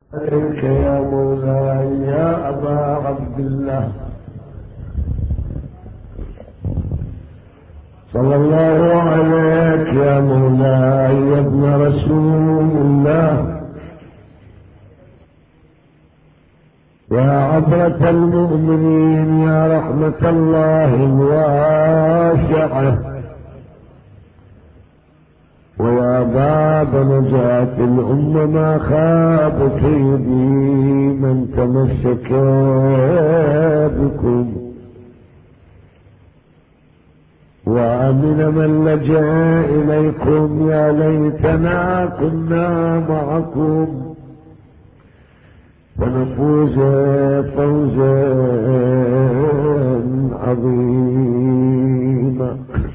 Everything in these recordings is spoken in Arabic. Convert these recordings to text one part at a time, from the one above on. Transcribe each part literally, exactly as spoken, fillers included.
عليك يا مولاي يا أبا عبد الله صلى الله عليك يا مولاي يا ابن رسول الله يا عبرة المؤمنين يا رحمة الله الواسعة ويا باب نجاة الأمة ما خاب كيدي من تمسك بكم وأمن من لجأ إليكم يا ليتنا كنا معكم ونفوز فوزا عظيما.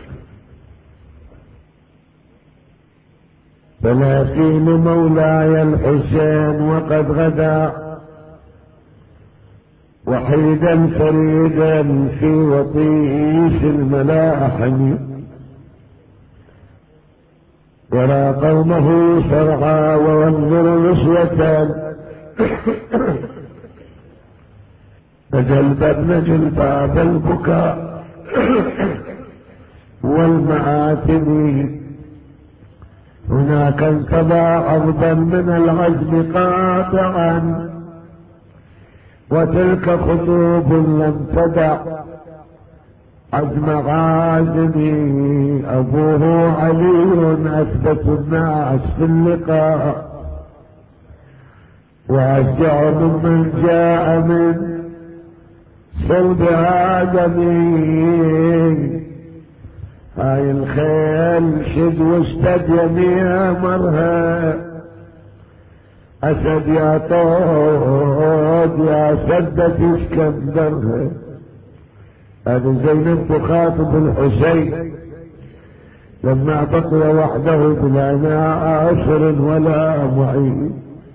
ثلاثين مولاي الحسين وقد غدا وحيدا فريدا في وطيس الملاحم يرى قومه سرعى وينظر نسوة فجلببن جلباب البكاء والمآثم هناك انقضى عرضا من العزم قاطعا وتلك خطوب لم تدع عزم غازمي أبوه علي أثبت الناس في اللقاء وأشجع ممن جاء من صلب آدمي. هاي الخيل شد واشتد يميها مرها أسد يا طود يا سدة اسكندرها. هذا زينب تخاطب الحسين لما بقي وحده بلا ناصر ولا معين.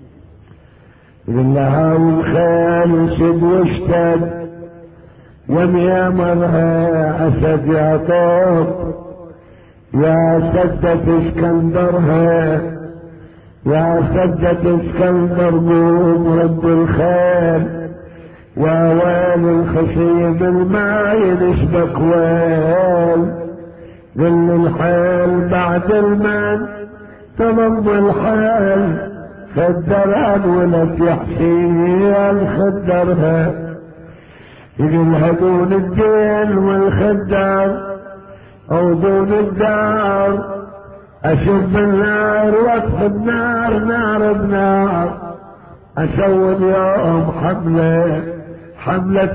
إلا هاي الخيل شد واشتد يميها مرها أسد يا طود يا سدة اسكندرها يا سدة اسكندر قوم رب الخيل يا ويل الخصيب الماء يشبك ويل ذل الحيل بعد المن تضم الحيل خدرها ولد يحسين خدرها يقلها دون الدين والخدار او دون الدار اشوف النار واطفي النار نار بنار اسوي اليوم حملة حملة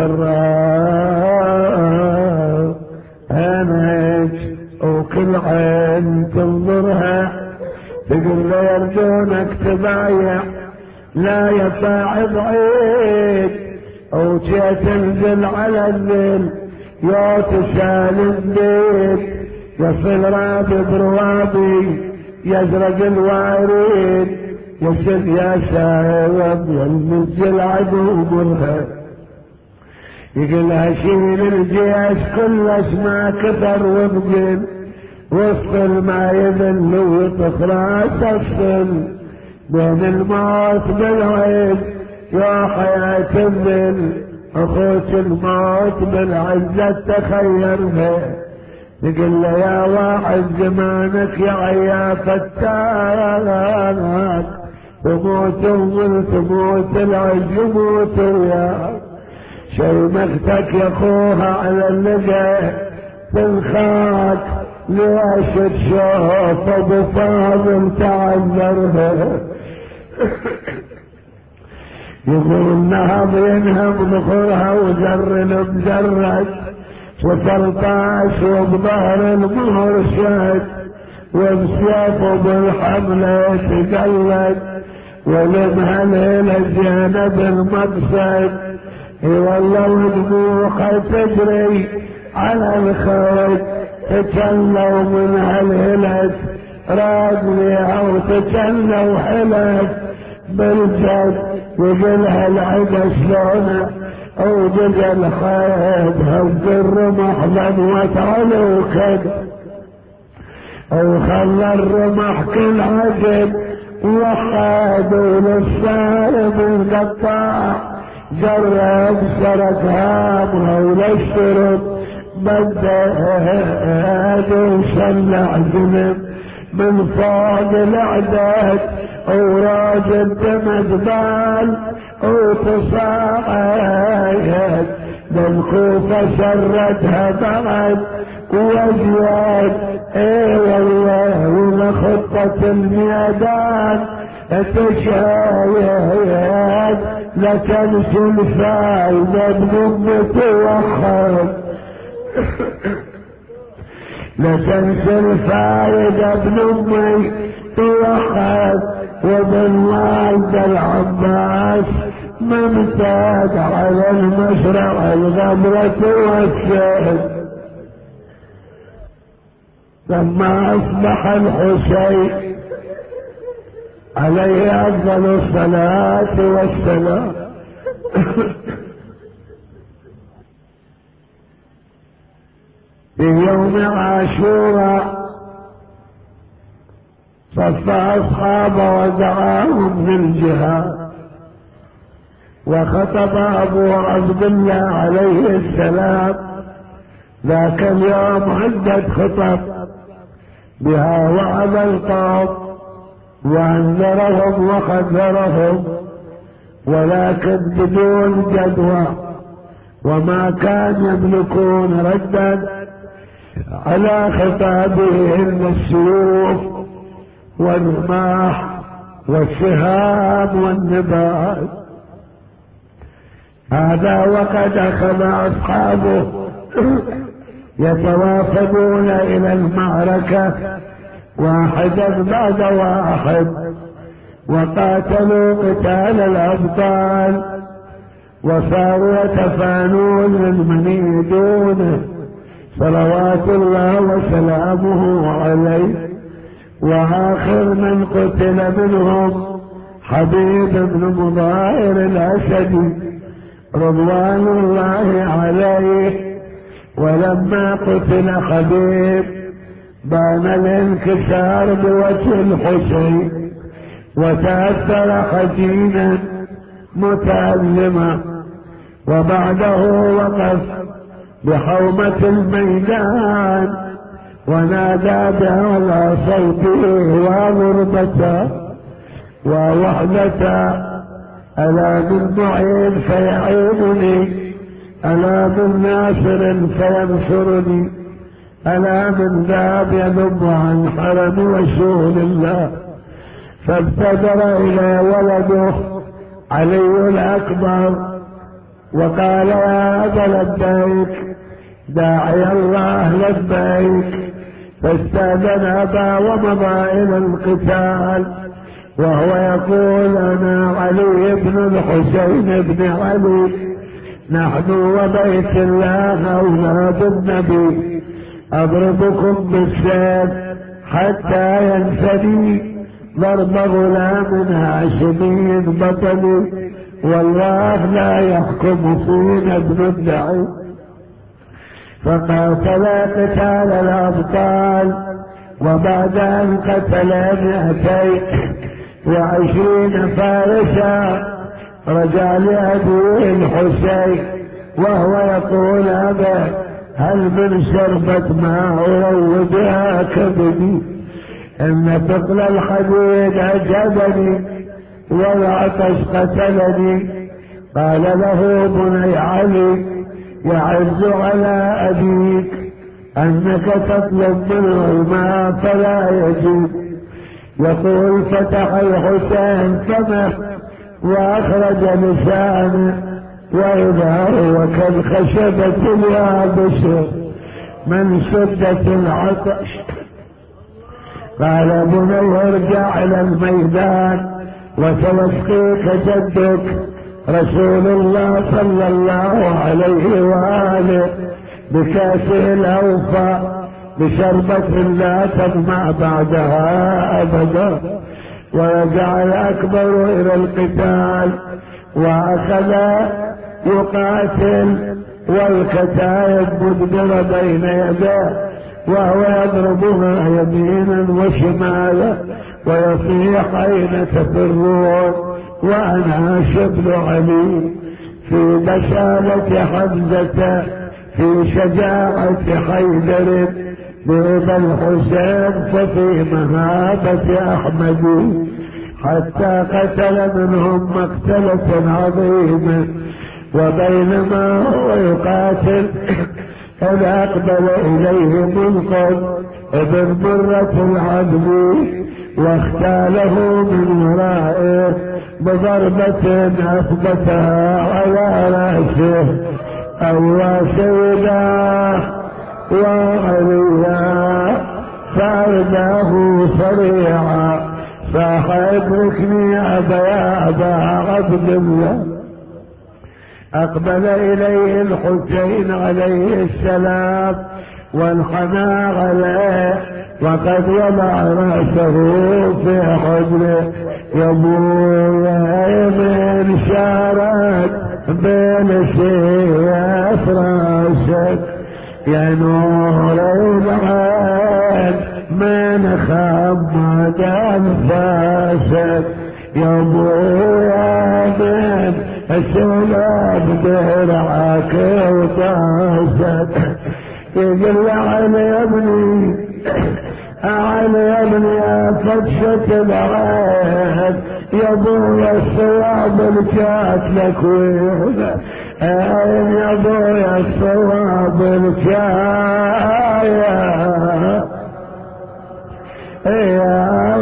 الكرار هناك وكل عين تنظرها تقول له يرجونك تبايع لا يصاعد عيد او تنزل على الليل يا تسال البيت يصل رابي بروابي يزرق الوارد يسد يا شايب يلمز العدو مرها يقلها شيل الجيش كل اسماء كثر وبقل وسط ما يذل ويطف راس الصل بين الموت بالعين يا حياة الذل اخوك الموت بالعزة تخيرها. يقول له يا واحد زمانك يا عيا فتاك تموت وظل تموت العز يموت وياك شيمختك يا اخوها على اللقا تنخاك ليش تشوف ابو فاضل تعذرها. يقول النهض ينهب ظهرها وزر بزرك وتلطاش وبظهر المهر شاد وبسيافه بالحملة تقلد ولمها ليلة جانب المقصد والله ودموعها تجري على الخوت تجلوا من هالهلت راجلها وتجلوا حلت بالجد يقلها العدا شلونه او بقى الخيب هز الرمح ضموت على وكد او خلى الرمح كل عجب وحاد للصارم القطاع جرب سرق هامها وللشرب بدأت وصلع ذنب من فوق الاعداد وراجل تمجبال وتصاعد للكوفة سردها بعد وزياد اي والله ولخطة الميدان تشاهد لا تنسى الفايدة بنمة وحد لا تنسى الفايدة بنمي وحد وبالوالد العباس ممتاز على المشرع الغمرة والشهد. لما اصبح الحسين عليه افضل الصلاة والسلام في يوم عاشوراء صف اصحابه ودعاهم بالجهاد، وخطب ابو عبد الله عليه السلام ذاك اليوم عدة خطب بها وعظ القوم وانذرهم وخذرهم، ولكن بدون جدوى، وما كان يملكون ردا على خطابهم السيوف والرماح والسهام والنبال. هذا وقد اخذ اصحابه يتوافدون الى المعركة واحدا بعد واحد، وقاتلوا قتال الابطال وصاروا يتفانون من يريدونه صلوات الله وسلامه عليه. واخر من قتل منهم حبيب بن مظاهر الاسدي رضوان الله عليه. ولما قتل حبيب بان الانكسار بوجه الحسين وتأثر حزينا متألما، وبعده وقف بحومة الميدان ونادى بأعلى صوته وغربته ووحدته: ألا من معين فيعينني، ألا من ناصر فينصرني، ألا من ذاب يذب عن حرم رسول الله. فابتدر إلى ولده علي الأكبر وقال: يا أبا لبيك، داعي الله لبيك. فاستأذن أبا ومضى إلى القتال وهو يقول: أنا علي بن الحسين بن علي، نحن وبيت الله أولاد النبي، أضربكم بالسيف حتى ينفدي ضرب غلام هاشمي بطل، والله لا يحكم فينا ابن الدعي. فقاتل قتال الأبطال، وبعد أن قتل مئتين وعشرين فارسا رجع لأبيه الحسين وهو يقول: أبا، هل من شربة ماء أروضها كبدي؟ إن ثقل الحديد أجبني والعطش قتلني. قال له: بني علي، يعز على أبيك أنك تطلب منه الماء فلا يجيب. يقول: فتح الحسين فمه وأخرج لسانه وإذا هو كالخشبة اليابسة من شدة العطش. قال: بني ارجع إلى الميدان وسيسقيك جدك رسول الله صلى الله عليه وآله بكاسه الأوفى بشربة لا تظمأ بعدها أبدا. ورجع الأكبر إلى القتال وأخذ يقاتل والكتائب مدبرة بين يديه، وهو يضربها يمينا وشمالا ويصيح أين تفرون وأنا شبل علي في بسالة حمزة في شجاعة حيدر بيض الحسين ففي مهابة أحمد حتى قتل منهم مقتلة عظيمة وبينما هو يقاتل إذ أقبل إليه منقذ ابن مرة العبد واختاله من ورائه بضربة أثبتها على رأسه أيها سيداه وعليا فأرداه صريعا صاح ادركني أبا يا أبا عبد الله. أقبل إليه الحسين عليه السلام وانحنى عليه وقد وضع رأسه في حجره يبويا من شارك بين سيف راسك يا نور العين من خمد أنفاسك يا ابويا من السلام درعك وطاسك يقول علي يا ابني علي يا ابني يا فتشة العين يا ابويا الصواب الكات لك وين يا ابويا الصواب الكات يا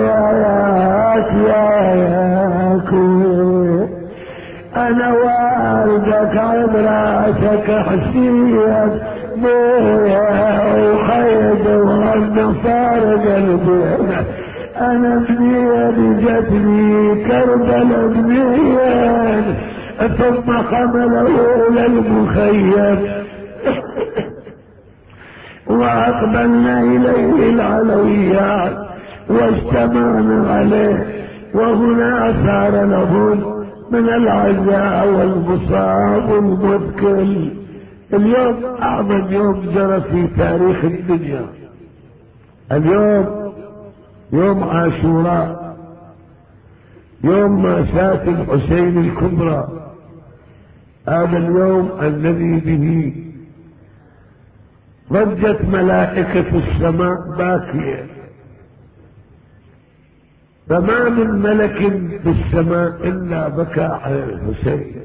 يا يا كوي انا والدك عبراتك حسين بويا وخيد وانا فارق قلبي انا منين جتني كربلا منين ثم حمله للمخيم واقبلنا اليه العلويات واجتمعنا عليه وهنا صار لهم من العزاء والمصاب المذكر. اليوم اعظم يوم جرى في تاريخ الدنيا، اليوم يوم عاشوراء، يوم مأساة الحسين الكبرى. هذا اليوم الذي به ضجت ملائكة السماء باكية، فما من ملك في السماء إلا بكى على الحسين.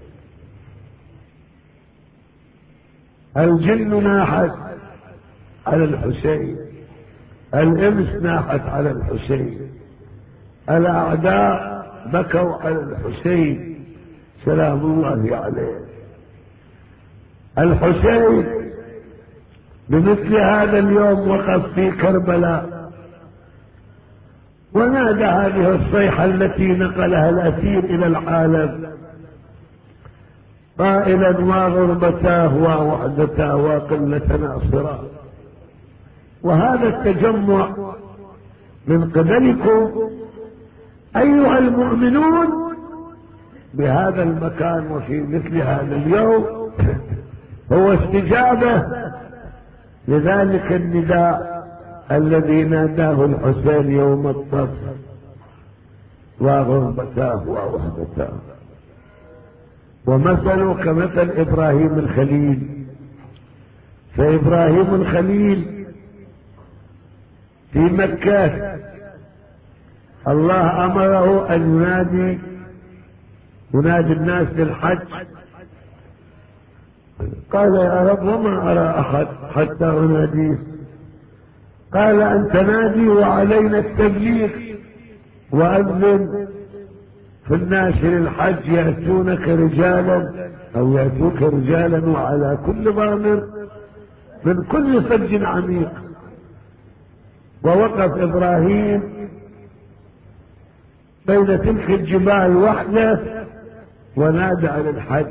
الجن ناحت على الحسين، الإنس ناحت على الحسين، الأعداء بكوا على الحسين سلام الله عليه. الحسين بمثل هذا اليوم وقف في كربلاء ونادى هذه الصيحة التي نقلها الأثير إلى العالم قائلا وغربتاه ووحدتاه وقلة ناصرا. وهذا التجمع من قبلكم أيها المؤمنون بهذا المكان وفي مثل هذا اليوم هو استجابة لذلك النداء الذي ناداه الحسين يوم الطف وغربتاه ووحدتاه. ومثله كمثل إبراهيم الخليل، فإبراهيم الخليل في مكة الله أمره أن ينادي ينادي الناس للحج، قال يا رب وما أرى أحد حتى أناديه، قال أن تنادي وعلينا التبليغ وأذن في الناس للحج يأتونك رجالا أو يأتوك رجالا وعلى كل ضامر من كل فج عميق. ووقف إبراهيم بين تلك الجبال وحده ونادى على الحج،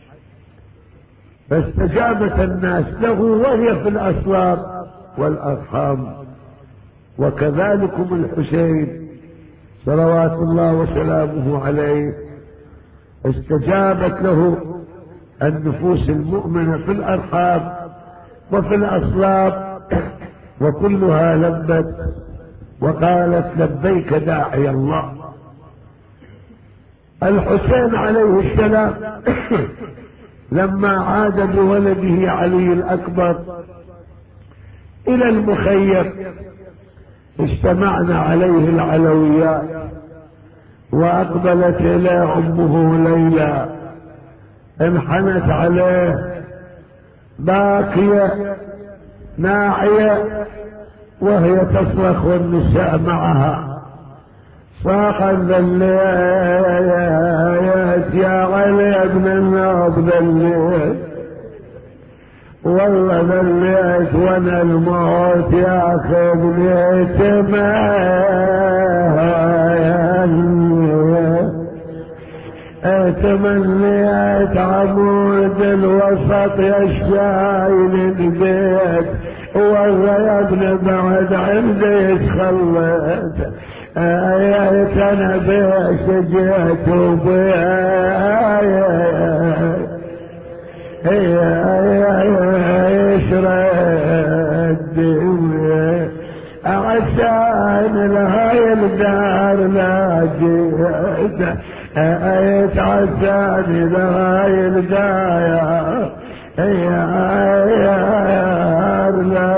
فاستجابت الناس له وهي في الأسواق والأرحام. وكذلكم الحسين صلوات الله وسلامه عليه استجابت له النفوس المؤمنة في الأرحام وفي الأصلاب وكلها لبت وقالت لبيك داعي الله. الحسين عليه السلام لما عاد بولده علي الأكبر إلى المخيم اجتمعنا عليه العلويات، وأقبلت إليه أمه ليلى، انحنت عليه باكية ناعية وهي تصرخ والنساء معها، صاحا ذليت يا علي ابن النوب ذليت، والله ذليت وانا الموت ياخذني تمنيت عمود الوسط يشايل البيت، والله يا ابن بعد عندي تخلت، ايات انا بيش جيت وبيش رد عشان لهاي الدار لا جيت، ايت عشان لهاي الدار يا لا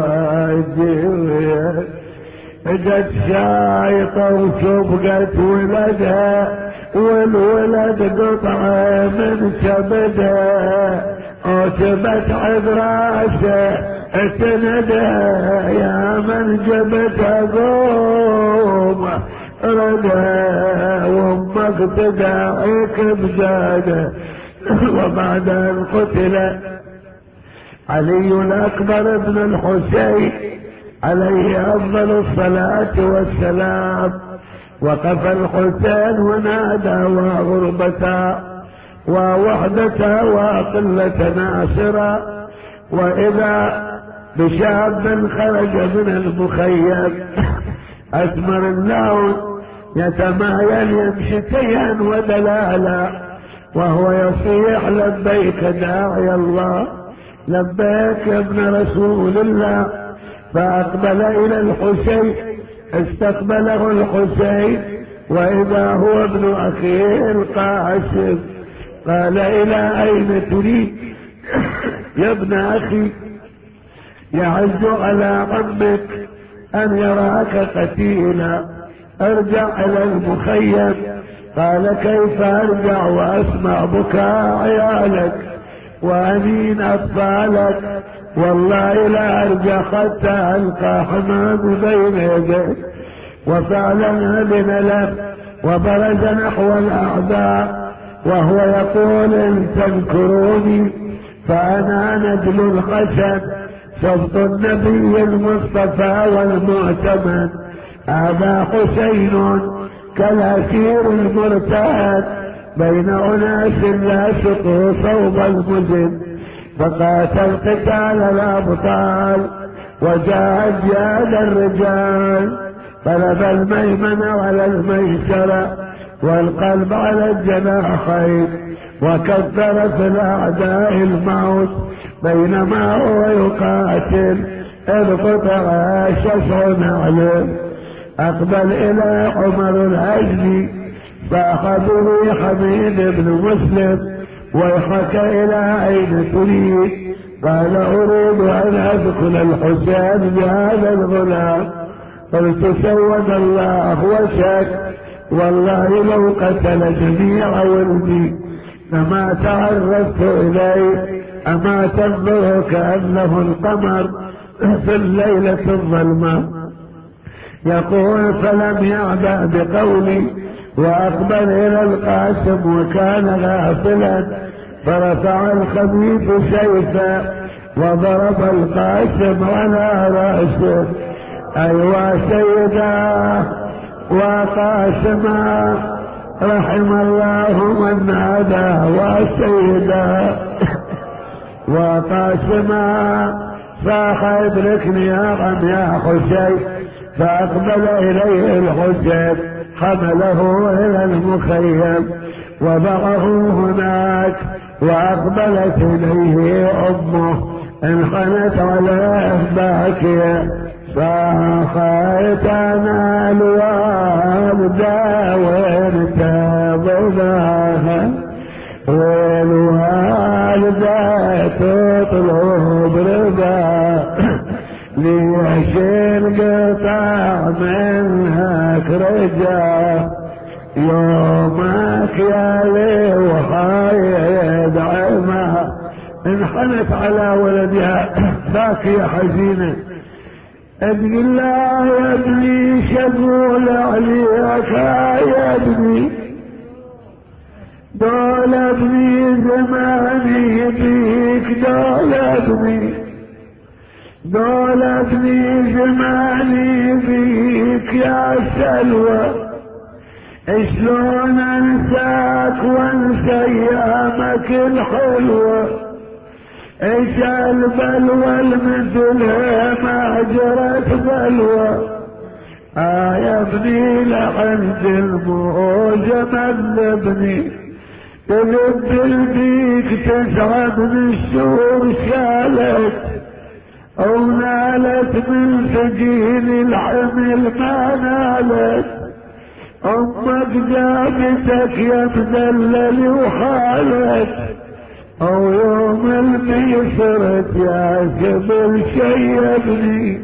جيت، اجت شايطة وشبقت ولدها، والولد قطعة من كبدها، وجبت عبراسه اسندها، يا من جبت قوم ردها، وامك تداعيك بزاده. وبعد ان قتل علي الاكبر ابن الحسين عليه افضل الصلاة والسلام، وقف الحسين ونادى وغربتا ووحدتا وقلة ناصرا، واذا بشاب خرج من المخيم اسمر اللون يتمايل يمشي كيا ودلالا، وهو يصيح لبيك داعي الله، لبيك يا ابن رسول الله. فأقبل إلى الحسين، استقبله الحسين وإذا هو ابن أخيه القاسم، قال إلى أين تريد يا ابن أخي؟ يعز على عمك أن يراك قتيلا، ارجع إلى المخيم. قال كيف أرجع وأسمع بكاء عيالك وأنين أطفالك؟ والله لا أرجع حتى ألقى حمام بين يديك. وفعلا أذن له وبرز نحو الأعداء وهو يقول إن تذكروني فأنا نجل الخشب، سبط النبي المصطفى والمعتمد، هذا حسين كالأسير المرتهن بين أناس لا شقوا صوب المزن. فقاتل قتال الأبطال وجاء جاد الرجال، طلب الميمن على الميسرة والقلب على الجناحين، وكثر في الأعداء الموت بينما هو يقاتل إذ قطع شسع نعله. أقبل إلى عمر الهجلي فأخذه حميد بن مسلم ويحك إلى أين تريد؟ قال أريد أن أدخل الحسين بهذا الغلام. قلت سود الله وشك، والله لو قتل جميع ولدي فما تعرفت إليه، أما تنظر كأنه القمر في الليلة الظلمة. يقول فلم يعبأ بقولي وأقبل إلى القاسم وكان غافلا، فرفع الخبيث سيفا وضرب القاسم على رأسه. أيوا سيدا وقاسما رحم الله من نادى وسيدا وقاسما صاح ادركني يا غم يا حسين. فأقبل إليه الحسين حمله إلى المخيم وضعه هناك، وأقبلت إليه أمه انحنت على باكية صاحت انا الوالدة وانت ضناها، والوالدة تطلب رضا ليش انقطع منك رجا، يومك يا لي وحايد عما. انحنت على ولدها باكية حزينة تقول لا يا ابني شغول عليك يا ابني، دول ابني زماني بيك، دول ابني دول ابني زماني بيك يا سلوى، شلون انساك وانسى ايامك الحلوة، ايش البلوى المثلها ما جرت بلوى، آه يا ابني لعند الموجة مذبني، تلب البيك تسعى من الشهور شالت، او نالت من سجين الحمل ما نالت، امك جابتك يا مدلل وحالت، او يوم الميسرت يا قبل شيبني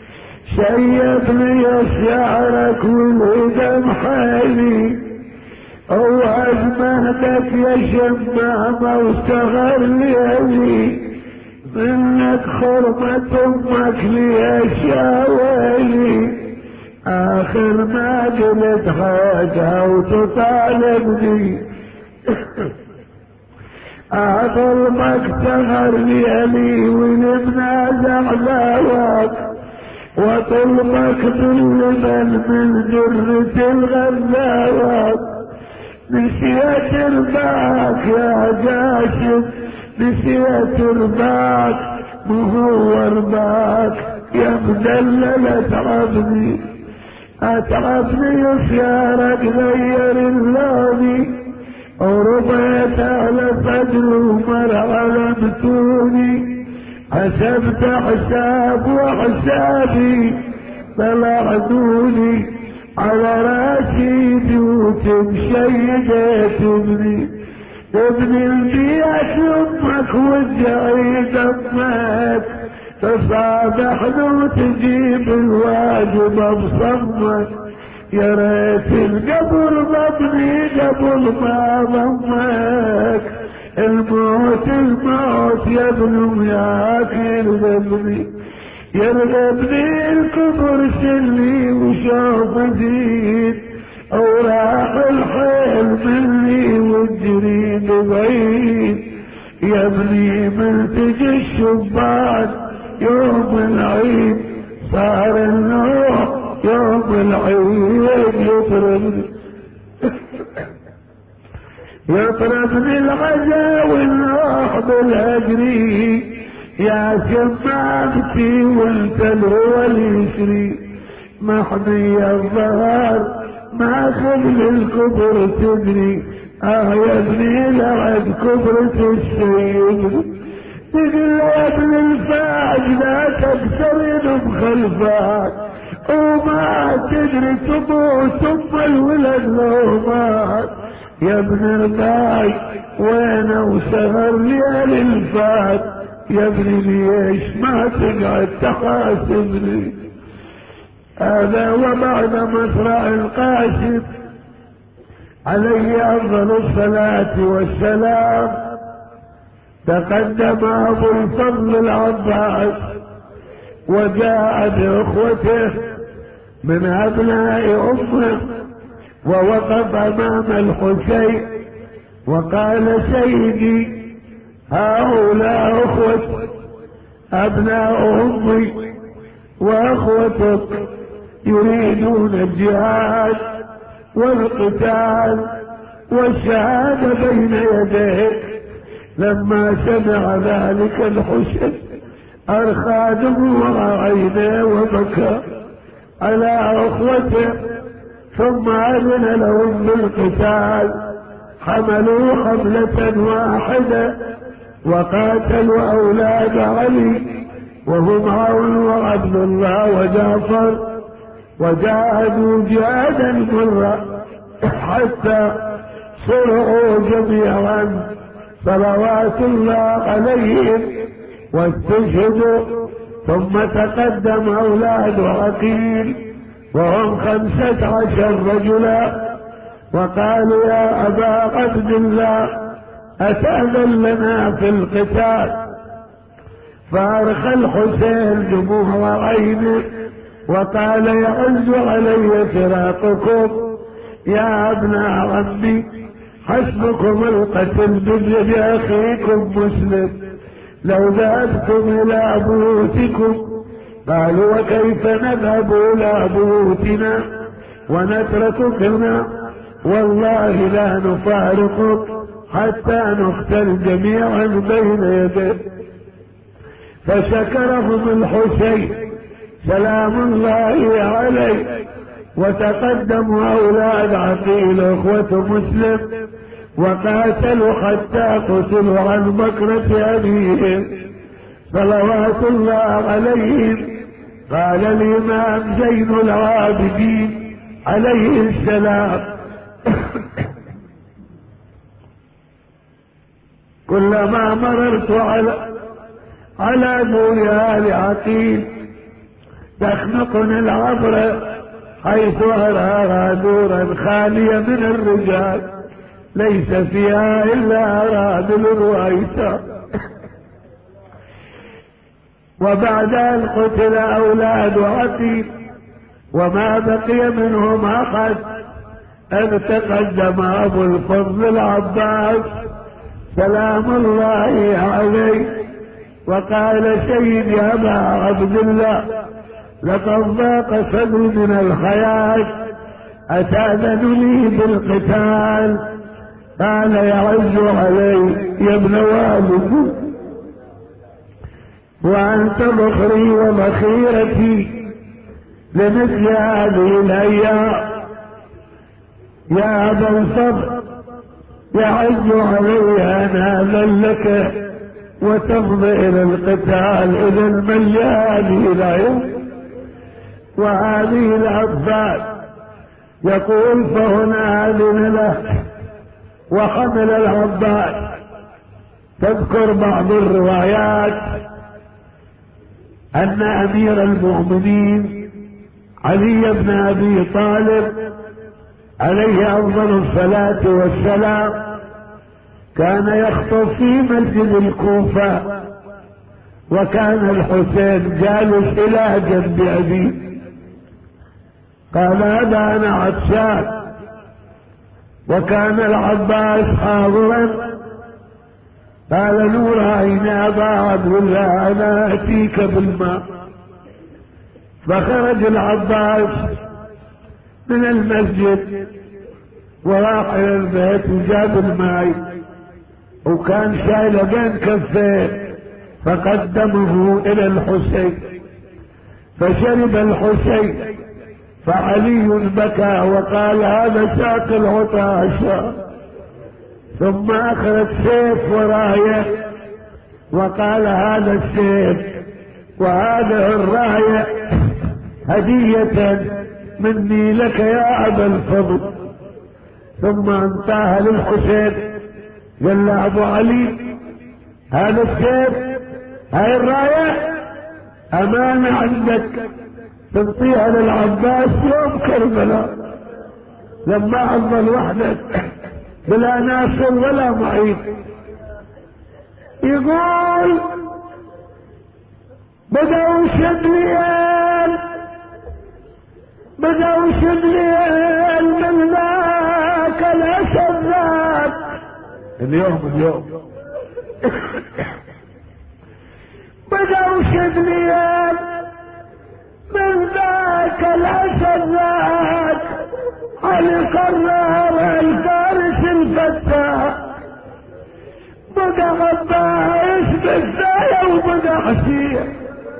شيبني شعرك والهدم حالي، او ازمهتك يا شمامة واستغر ليلي، منك خرمة امك لي شاويلي، اخر ما قلت حاجة وتطالبني اظلمك سهر ليلي ولمنازع ذاك، وطلبك باللبن من جرة الغذاوات، نسيت رباك يا جاسم نسيت رباك مهو رباك يا مدلل اتعبني اتعبني وسيارك غير اللوني، وربيت على فجر ومر على متوني، حسبت حساب وحسابي طلعتوني على راسي دوت مشيدة ابني، ابني البيت امك وادعي دمك، تصادحنا وتجيب الواجب بصمك، يا ريت القبر ضمني قبل ما ضمك، الموت الموت يا ابن وياك يرغبني يرغبني الكبر سلي وشوف زيد، اوراق الحيل مني والجريد بعيد، يا ابني من تجي الشبان يوم العيد صار النوح يوم العيد يطربني يطربني الغزا والنوح بالهجري، يا شمامتي وانت الهوى اليسري، محمي الظهر ما قبل الكبر تدري، اه يا ابني لعد كبرة السيد، تقول يا ابن الفاج لا تكسرين بخلفاك، وما تدري تموت ثم الولد لو مات، يا ابن الباي وين وسهر ليالي الفات، يا ابني ليش ما تقعد تحاسبني. هذا وبعد مصرع القاسم عليه افضل الصلاة والسلام تقدم ابو الفضل العباس وجاء باخوته من ابناء امه، ووقف امام الحسين وقال سيدي هؤلاء اخوتي ابناء امي واخوتك يريدون الجهاد والقتال والشهادة بين يديك. لما سمع ذلك الحسين ارخى دموع عينيه وبكى على اخوته، ثم اذن لهم بالقتال، حملوا حملة واحدة وقاتلوا أولاد علي وهم عون وعبد الله وجعفر، وجاهدوا جهادا مرا حتى صرعوا جميعا صلوات الله عليهم واستشهدوا. ثم تقدم أولاد عقيل وهم خمسة عشر رجلا وقالوا يا أبا عبد الله أتأذن لنا في القتال؟ فأرخى الحسين دموع عينه وقال يعز علي فراقكم يا ابناء عمي، حسبكم القتل بيد أخيكم مسلم، لو ذهبتم إلى بيوتكم. قالوا وكيف نذهب إلى بيوتنا ونترككنا؟ والله لا نفارقك حتى نقتل جميعا بين يديه. فشكرهم الحسين سلام الله عليه، وتقدموا أولاد عقيل أخوة مسلم وقاتلوا حتى قتلوا عن بكرة أبيهم صلوات الله عليهم. قال الإمام زين العابدين عليه السلام كلما مررت على على دور آل عقيل تخنقني العبرة حيث أراها دورا خالية من الرجال ليس فيها إلا أرادل الرؤيساء. وبعد أن قتل أولاد عقيل وما بقي منهم أحد أن تقدم أبو الفضل العباس سلام الله عليه وقال سيدي أبا عبد الله لقد ضاق صدري من الحياة، أتأذن لي بالقتال؟ قال يعز علي يا ابن والدي وأنت مخري ومخيرتي لمثل هذه الأيام. يا أبا الفضل يعز علي أن آذن لك وتفضي إلى القتال إذا من هذه الأيام وهذه الأطفال. يقول فهنا أذن له وحمل العباس. تذكر بعض الروايات أن أمير المؤمنين علي بن أبي طالب عليه أفضل الصلاة والسلام كان يخطب في مسجد الكوفة، وكان الحسين جالس إلى جنب أبيه. قال هذا أنا عطشان، وكان العباس حاضرا. قال نور عين أبا عبد الله أنا أتيك بالماء. فخرج العباس من المسجد وراح إلى البيت وجاب الماء وكان شايل بين كفيه فقدمه إلى الحسين فشرب الحسين. فعلي بكى وقال هذا ساق العطاشة. ثم أخذ سيف وراية وقال هذا السيف وهذه الراية هدية مني لك يا أبا الفضل. ثم انتهى للحسين قال له أبو علي هذا السيف هاي الراية أمانة عندك تنطيها للعباس يوم كربلاء لما أفضل وحدك بلا ناصر ولا معين. يقول بدأوا شبليان بدأوا شبليان من ذاك الأسد ذاك اليوم اليوم بدأوا شبليان من ذاك الأسد ذاك علي قرر الفارس الفتاح. بدا عباس بالزايا وبدا حسين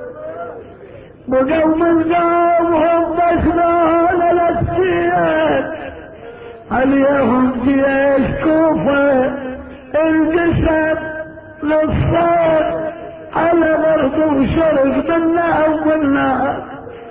بقوا من قومهم بشران الاسياد عليهم جيش كوفة انقسم للصيد على الارض وشرق بالله وبالله.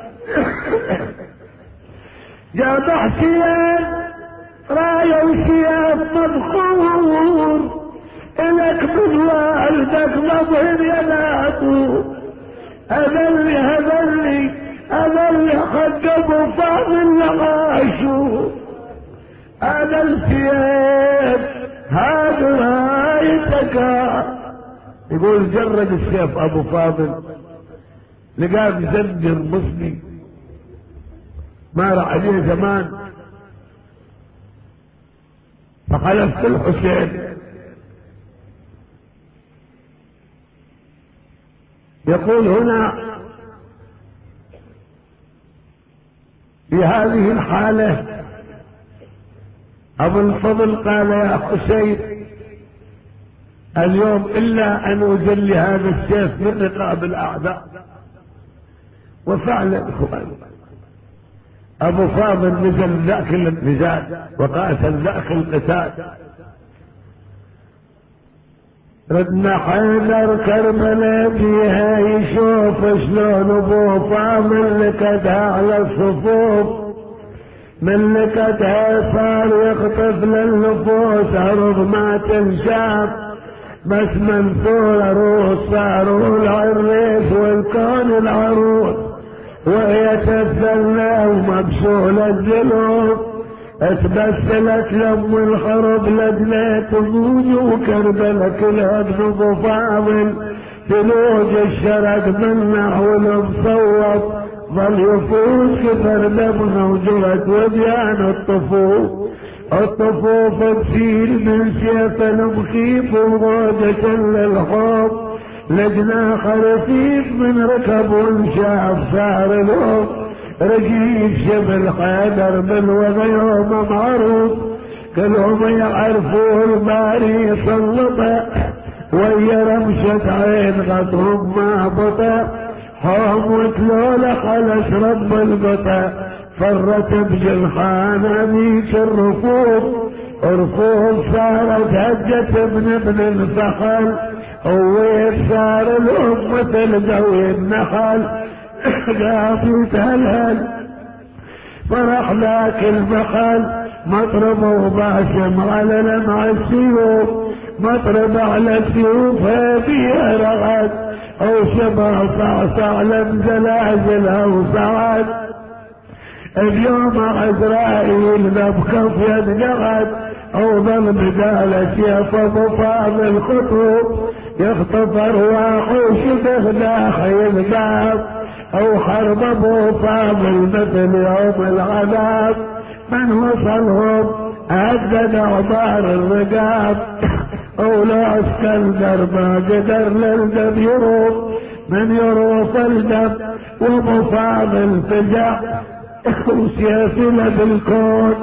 جاب حسين رايه وسياف مذكور إلك من والدك مظهر ينادو. أذلي أذلي أذلي خدموا فاضل لغاشو. هذا السيف هذا رايتك. يقول جرد السيف أبو فاضل لقاه مزنجر مصني مار عليه زمان، فحلفت الحسين. يقول هنا في هذه الحالة أبو الفضل قال يا حسين اليوم إلا أن أجلي هذا السيف من رقاب الأعداء. وفعلا إخوان أبو فاضل نزل ذاك النزال وقاتل ذاك القتال. ردنا حيدر كرمنا بيها يشوف شلون ابو فاضل لكتها على الصفوف، من لكتها صار يخطف للنفوس عرض ما تنشاف، بس منثور روس صاروا العريس والكون العروس، وهي تفلنا ومبسولة الذنوب. اتبسلت لم الحرب لجلت موج وكربلة كلها بنبو فاضل، ثلوج الشرق منع والمصوب ظل يفوز كفر دمها وجرت وديان الطفوف. الطفوف تسيل من سيف المخيف وغودة للحب، لجنا خرفيف من ركب وانشاف صار الهم، رجيب شبل حيدر بالوضع يوم معروف، كلهم يعرفوا الباري سلطه، ويا رمشة عين غطهم ما بطا، حوم وتلولة خلص رب القطع، فرت بجلحان ذيك الرفوف، رفوف صارت هجت ابن ابن الفخل، ويت صار الام مثل قوي النخل، قافت هلهل فرح ذاك البخل، مطرب وباسم على لمع السيوف، مطرب على السيوف فيها رغد، او شبه صعصع لمزلازلها وصعد. اليوم عزرائيل بكف ينقعد، او ظل بدال سيف ابو فاضل خطوب، يخطف ارواح وشبه داخل الباب، او حرب ابو فاضل مثل يوم العذاب، من وصلهم هدد اعبار الرقاب، او لو اسكندر ما قدر للدم يروف، من يروف الدم وابو فاضل فزع، وسيفنا بالكون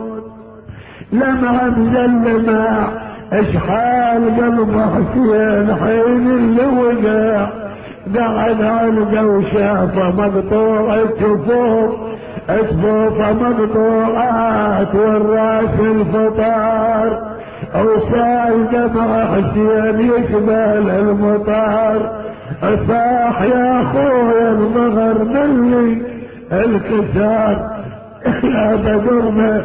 لمع مجلمع، اشحال قلب حسين حين اللي وقع، قعد علقه وشافه مقطوع الجفوف، الجفوف مقطوعات والراس الفطار، وسال دمع حسين يشبال المطار، صاح يا اخويا المغر مني الكسار يا بدرنا،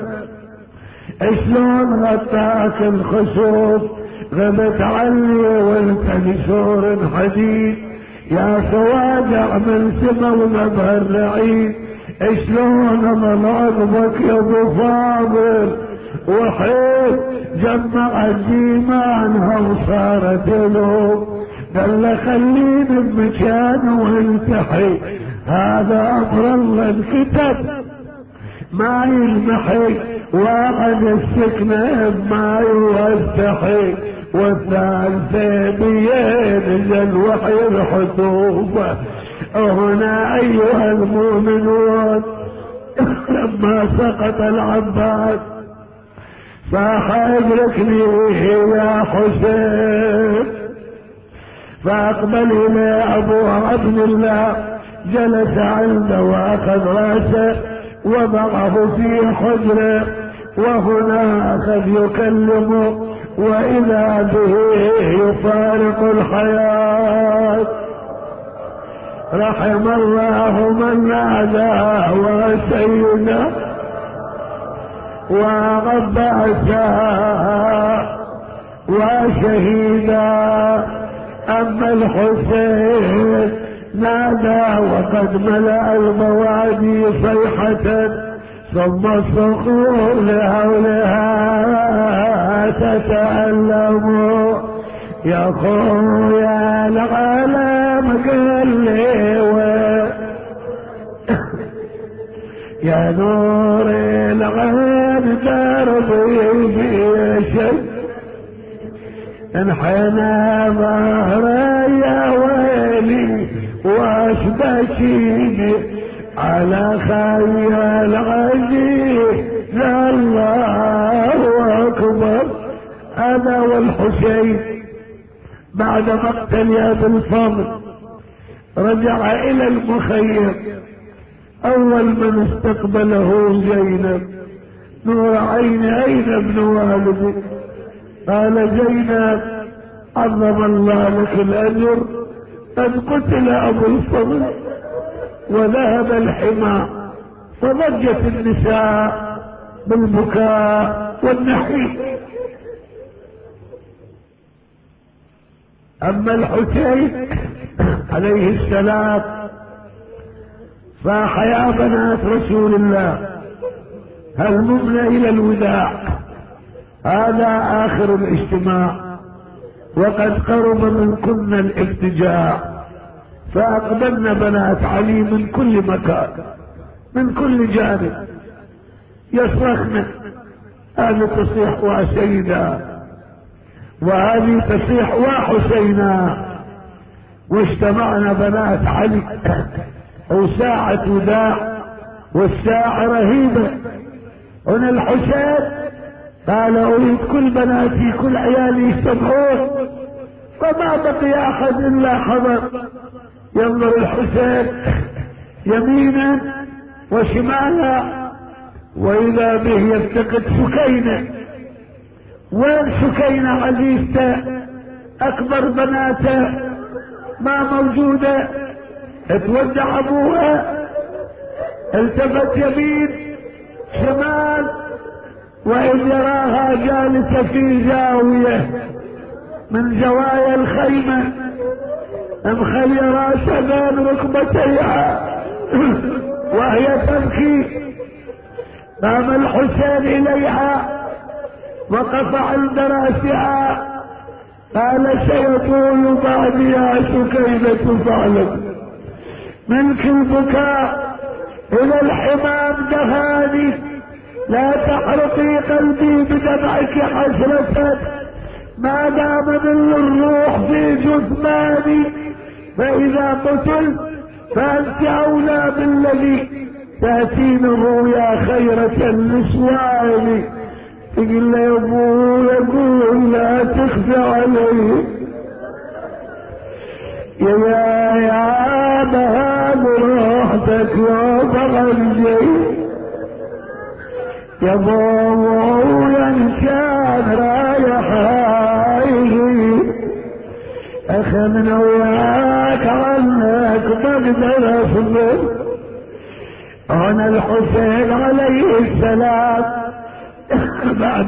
شلون غطاك الخسوف، غبت عني وانت نشور حديد، يا سوادع من سما ونبهر رعيد، شلون منعظمك يا ابو فاضل، وحيد جمعت جيمانها وصارت الوب، قال خليني بمكان وانتحي، هذا امر الله انكتب ما يلمحي، واخذ السكنة بماي واستحي، والثالثة بينزل وحي الحسوبة. هنا ايها المؤمنون لما سقط العباس صاح ادركني يا حسين، فاقبل الى ابو عبد الله، جلس عنده واخذ راسه وضعه في حجره، وهنا اخذ يكلمه وإذا به يفارق الحياة. رحم الله من نادى وسيدا وغب أساء وشهيدا. أما الحسين نادى وقد ملأ البوادي صيحة، ثم الصخور لهولها تتألم. يا خويا العالم قل لي يا نور العين دربي في شيء، انحنى ظهري يا ويلي واش بشيني على خيال عزيز. الله اكبر. انا والحسين بعد مقتل يا بالفضل رجع الى المخيم. اول من استقبله زينب. نور عيني اين ابن والدي؟ قال زينب عظم الله لك الاجر، قد قتل ابو الفضل وذهب الحمى. فضجت النساء بالبكاء والنحيب. اما الحسين عليه السلام صاح يا بنات رسول الله هل ممنا الى الوداع، هذا اخر الاجتماع وقد قرب منكن الابتجاع. فاقبلن بنات علي من كل مكان من كل جانب يصرخن، هذه تصيح وسيدا وهذه تصيح وحسينا. واجتمعنا بنات علي وساعة وداع والساعة رهيبة. هنا الحسين قال اريد كل بناتي كل عيالي يجتمعون، فما بقي احد الا حضر. ينظر الحسين يمينا وشمالا واذا به يفتقد سكينة. وين سكينة عزيزته اكبر بناته؟ ما موجودة. اتودع ابوها، التفت يمين شمال وإذ يراها جالسة في زاوية من زوايا الخيمة مخلي راسها بين ركبتيها وهي تبكي. قام الحسين إليها وقف عند راسها قال سيطول بعدي يا سكينة فعلا. منك البكاء إلى الحمام دهاني، لا تحرقي قلبي بدمعك حسرة ما دام من الروح في جثماني. فإذا قتلت فأنت أولى بالذي تأتينه يا خيرة النسوان. تقول له يا ابو يقول لا تخفى علي يا يا بهاد روحتك وبغلجي يا ابو ان كان رايح عايلي اخذنا وياك عنك بقدر اصبر. هنا الحسين عليه السلام بعد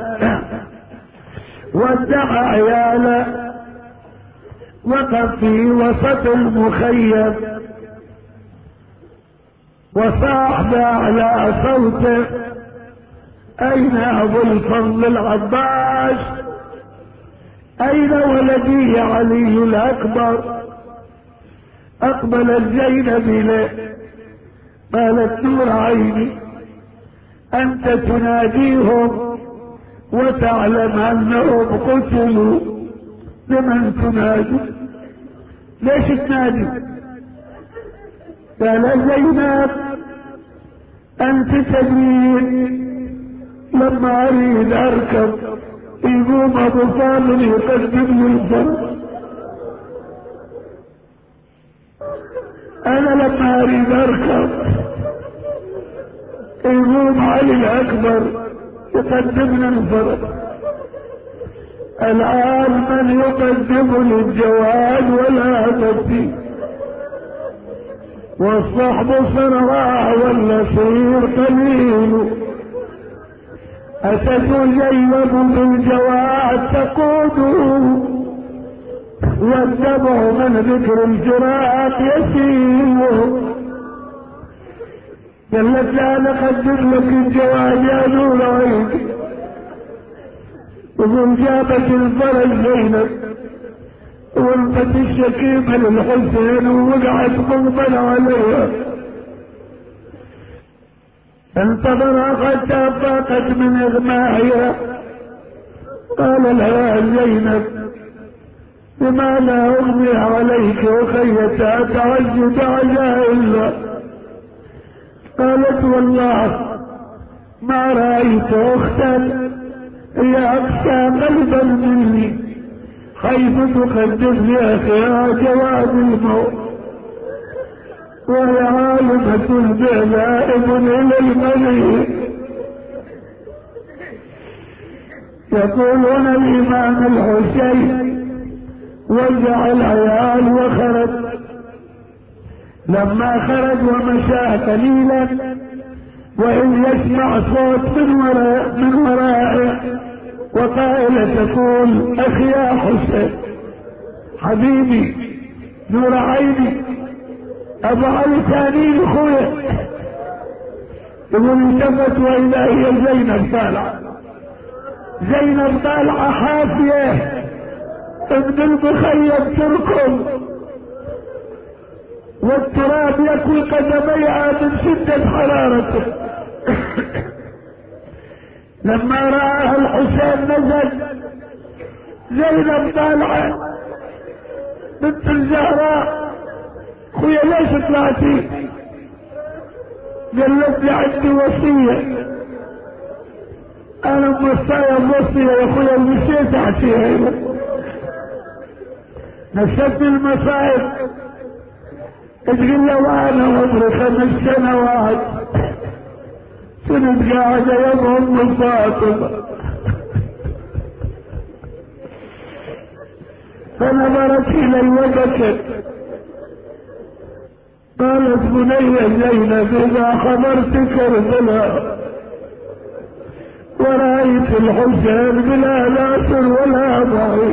ودع عياله وقف في وسط المخيم وصاح بأعلى صوته اين ابو الفضل العباس؟ اين ولدي علي الاكبر؟ اقبلت زينب اليه قالت نور عيني انت تناديهم وتعلم انهم قتلوا، لمن تنادي؟ ليش تنادي؟ قال زينب انت تدرين لما اريد اركب يقوم ابو فاضل يقدم لي الفرس، انا لما اريد اركب يقوم علي الاكبر يقدمنا الفرس. الآن من يقدم للجواد ولا تبكي، والصحب صنعاء والنصير قليل، أتتزيد بالجواد تقوده، والدمع من ذكر الفراق يسيل. قالت لا نقدم لك الجواد يا نور عيني، ومن جابت الفرج زينب ورقت الشكيمة للحسين ووقعت مقبل عليها، انتظر حتى فاقت من اغمائها. قال لها يا زينب بما لا اغمي عليك اخيتا تعز بعجائل. قالت والله ما رايت اختا هي اقسى قلبا مني، حيث تقدم لي اخيها جواد الموت، وهي عالمة البلائم الى المني. يقولون الامام الحسين وزع العيال وخرج، لما خرج ومشى قليلا وإن يسمع صوت من وراء من ورائه وقائلة تقول اخي يا حسين حبيبي نور عيني ابو علي ثاني اخويا. يقول التفت واذا هي زينب طالعه، زينب طالعه حافيه ابن المخيم تركض والتراب يكوي قدميها من شدة حرارته. لما رآها الحسين نزل، زينب طالعة بنت الزهراء خويا ليش طلعتي؟ قالت لي عندي وصية، انا موصايا بوصية يا خويا ومشيت احكيها. نشفت المصائب تقول له وانا عمري خمس سنوات كنت قاعدة يا ام فاطمة، فنظرت الي وبكت. قالت بني زينب اذا حضرت كربلاء ورأيت الحسين بلا ناصر ولا ضعيف،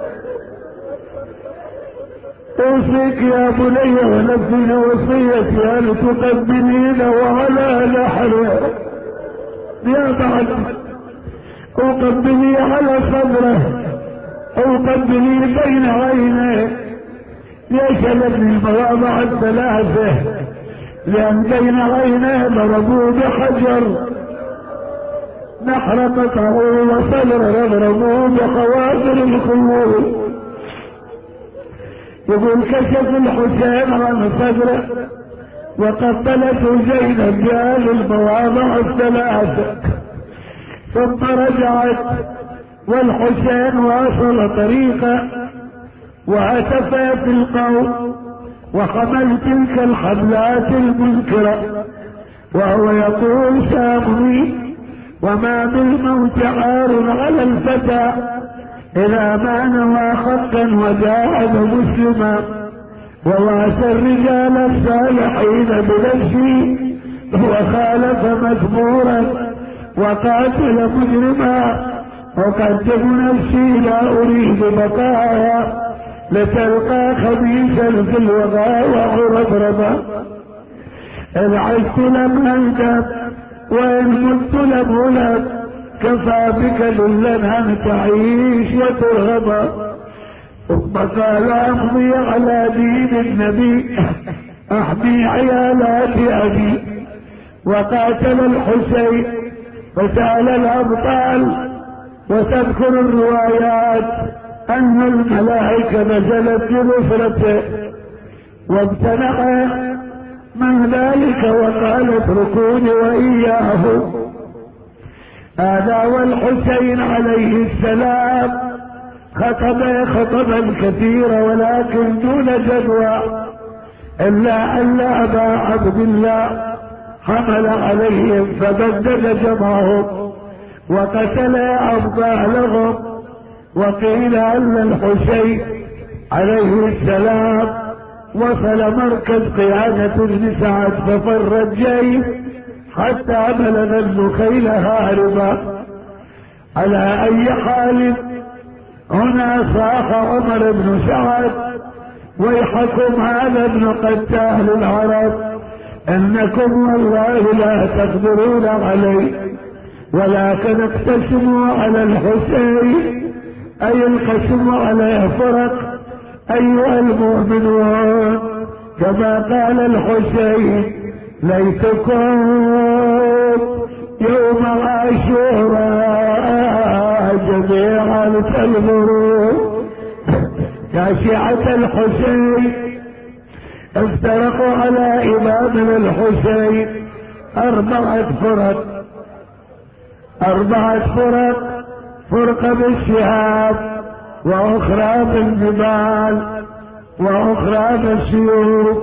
اوصيك يا بني ونفذ وصيتي ان تقبلينه وعلى نحره، يا بعد اقبلي على صدره او قبلي بين عينيه. ليش لابن المواضع الثلاثه؟ لان بين عينيه ضربوه بحجر، نحر قطعه وصدره ضربوه بخواطر الخيول. يقول كشف الحسين عن صدره وقبلته زينب بهذه المواضع الثلاثة، ثم رجعت والحسين واصل طريقه وهتف في القوم وحمل تلك الحملات المنكرة وهو يقول سامري وما بالموت عار على الفتى إذا ما نوى حقا وجاهد مسلما وواسى الرجال الصالحين بنفسه وخالف مذمورا وقاتل مجرما وقدم نفسي لا أريد بقايا لتلقى خبيثا في الوغى وعربربا إن عشت لم أندم وإن مت لم أولد كفى بك ذلا أن تعيش وترهبا. ثم قال أمضي على دين النبي أحمي عيالات أبي. وقاتل الحسين وسأل الأبطال وتذكر الروايات أن الملائكة نزلت بنصرته وامتنع من ذلك وقال اتركوني وإياه. هذا والحسين عليه السلام خطب خطبا كثيرا ولكن دون جدوى إلا أن أبا عبد الله حمل عليهم فبدد جمعهم وقتل أبطالهم وقيل أن الحسين عليه السلام وصل مركز قيادة بن سعد ففر الجيش حتى بلغ النخيل هاربا. على أي حال هنا صاح عمر بن سعد ويحكم هذا ابن قتال العرب انكم والله لا تقدرون عليه ولكن اقتسموا على الحسين، اي القسموا على فرق ايها المؤمنون، كما قال الحسين ليتكم يوم عاشوراء جميعا تنظروا. يا شيعة الحسين افترقوا على امامنا الحسين اربعة فرق، اربعة فرق، فرقة بالشهاب واخرى بالجبال واخرى بالسيوف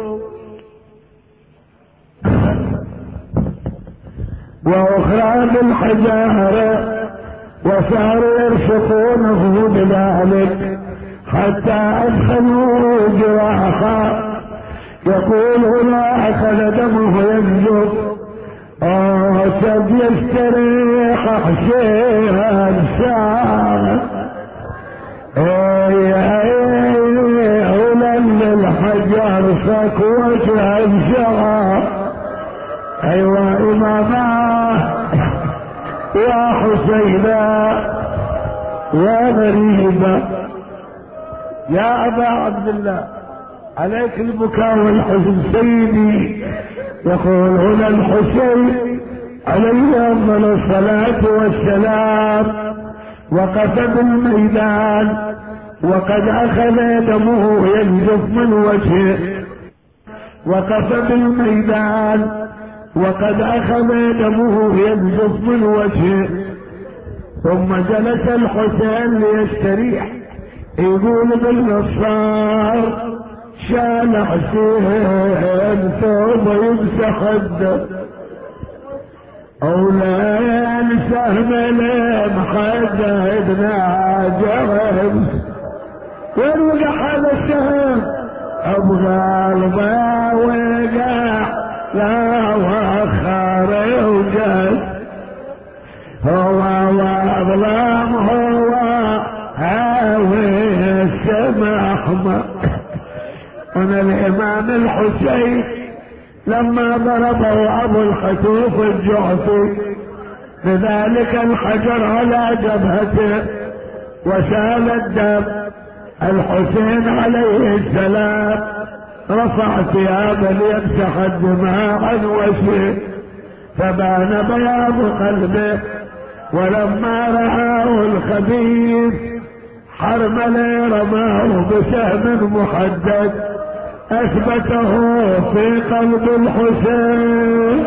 واخرى بالحجارة، وصاروا يرشقونه بذلك حتى ادخلوا جراحا. يقول هنا اخذ دمه ينزف اسد يستريح حسين ساعة ولن الحجر سكوة انشغى. ايوه اماما يا حسينا يا غريبة يا ابا عبد الله عليك البكاء والحزن سيدي. يقول هنا الحسين عليه افضل الصلاة والسلام وقف بالميدان وقد اخذ دمه ينزف من وجهه، وقف بالميدان وقد اخذ دمه ينزف من وجهه، ثم جلس الحسين ليستريح. يقول بالنصار شال حسين ثوب يمسح الدم اولان سهم لمحددنا جرم ويرجع هذا السهم ابغى البا وقع لا وخر وجد هو واظلم هو هاوي السماح. انا الامام الحسين لما ضربه ابو الخطوف الجعفي بذلك الحجر على جبهته وسال الدم، الحسين عليه السلام رفع ثيابه ليمسح الدماء عن وجهه فبان بياض قلبه، ولما رآه الخبيث حرمل رماه بسهم محدد اثبته في قلب الحسين.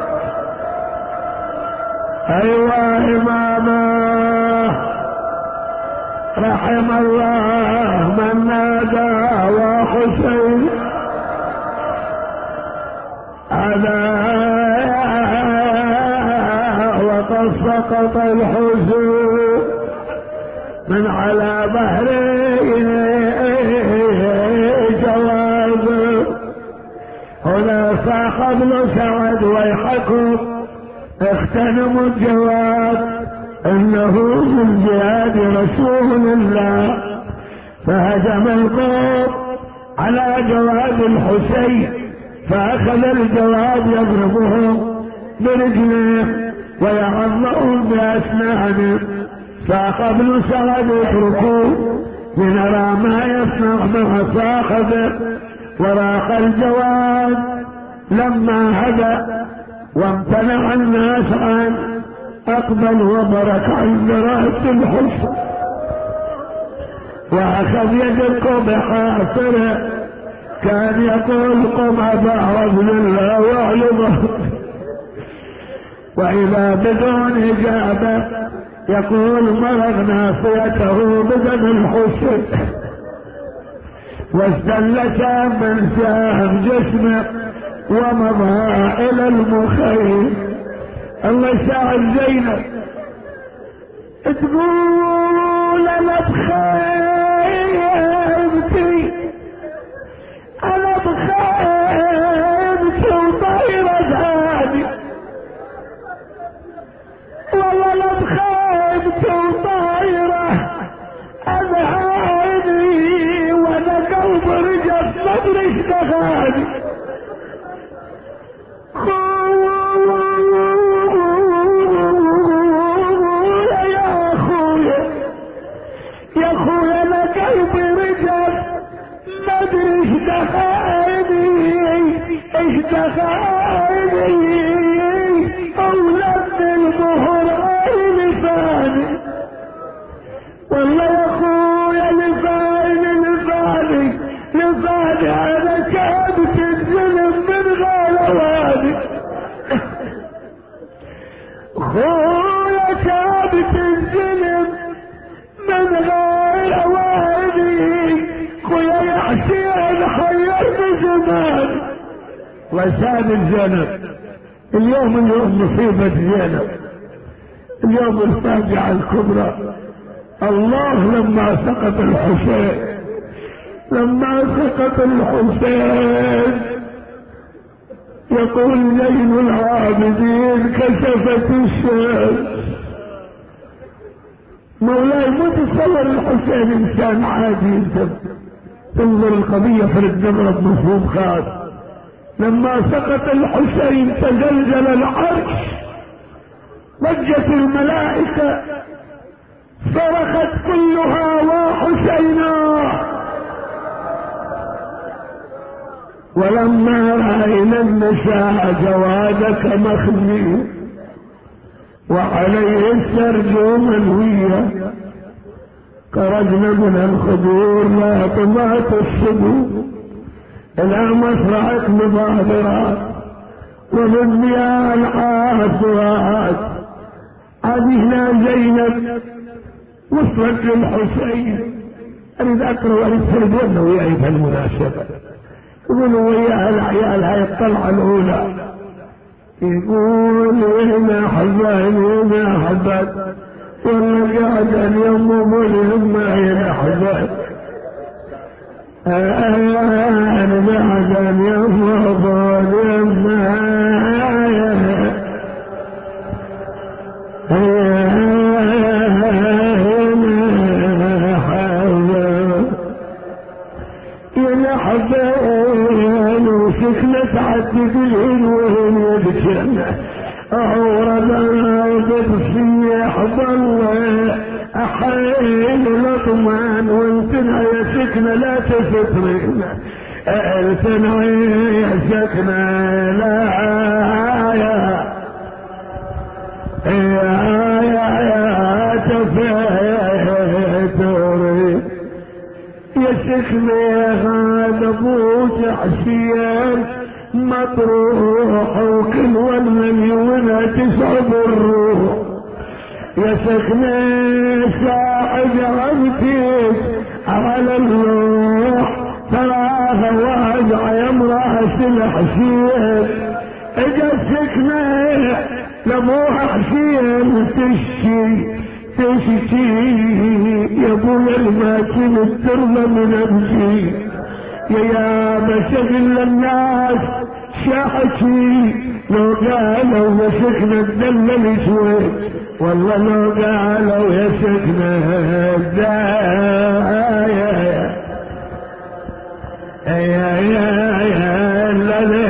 ايوا اماما رحم الله من نادى وحسين هذا وقد سقط الحزن من على ظهره جواب. هنا صاح ابن سعد ويحكم اغتنموا الجواب انه من جهاد رسول الله، فهجم القوم على جواد الحسين فاخذ الجواد يضربهم برجله ويعضهم باسنانه، صاح ابن سعد اتركوه لنرى ما يصنع مع صاحبه، وراق الجواد لما هدأ وامتنع الناس عنه اقبل وبرك عند رأس الحسن واخذ يدك بحاصره، كان يقول قم ابا عبد الله واعلمه، واذا بدون اجابه يقول مرض ناصيته بدم الحسن واستل سام من سام جسمه ومضى الى المخيم. الله يساعد زينب تقول تقول انا بخيبتي انا بخيبتي وطايرة هادي، والله انا بخيبتي وطايرة انا هادي، وانا قلب رجف مدري ايش دخاني. يا اخويا انا قلبي رجل مدري ايش دخاني ايش دخاني، اولاد البهر عيني فاني، والله يا اخويا لفاني لفاني لفاني انا كابت الظلم من غلواني. اخويا كابت الظلم من غير وادي، خويا يا حسين حيرني زمان. وسام الزينب اليوم اليوم مصيبة زينب، اليوم الفاجعة الكبرى. الله لما سقط الحسين لما سقط الحسين يقول زين العابدين كشفت الشمس. مولاي مو تصور الحسين انسان عادي، انت تنظر القضية فرد نظرة بمفهوم خاص. لما سقط الحسين تزلزل العرش، ضجت الملائكة صرخت كلها وحسينا. ولما رأينا النساء جوادك مخزي وعليه السرج منوية، خرجنا من الخدور لا طمعت الصدور الى مصرعة مظاهرات ومن مياه الحافرات. هذه زينب وصلت للحسين. اريد اقرا واريد تربون وياي بهالمناسبة. يقولوا وياها العيال هاي الطلعة الاولى، يقول هنا حزان هنا حزان، والله قاعد اليوم مولهم معي الاحزان. انا قاعد اليوم مولهم معي يا حزان، وسكنت عدد الهنوين يبكينا عورة بصيح ضل احيل لطمان، وانتنا يا سكنة لا تفترين انتنا يا سكنة لا يا يا يا يا تفترين يا سكنة يا هذا ابوك حسين مطروح وكل والمليونة تسعب الروح. يا سكنة ساعد عمتك على اللوح تراها واجع يا امرأة الحسين. اجا السكنة لابوها حسين تشكي تشكي يا ابويا الماكين الترمى من ابكي يا يا بشغل الناس شاحكي لو قالوا يا سكنة تدلل شوي، والله لو قالوا يا سكنة الداية يا يا يا لا لا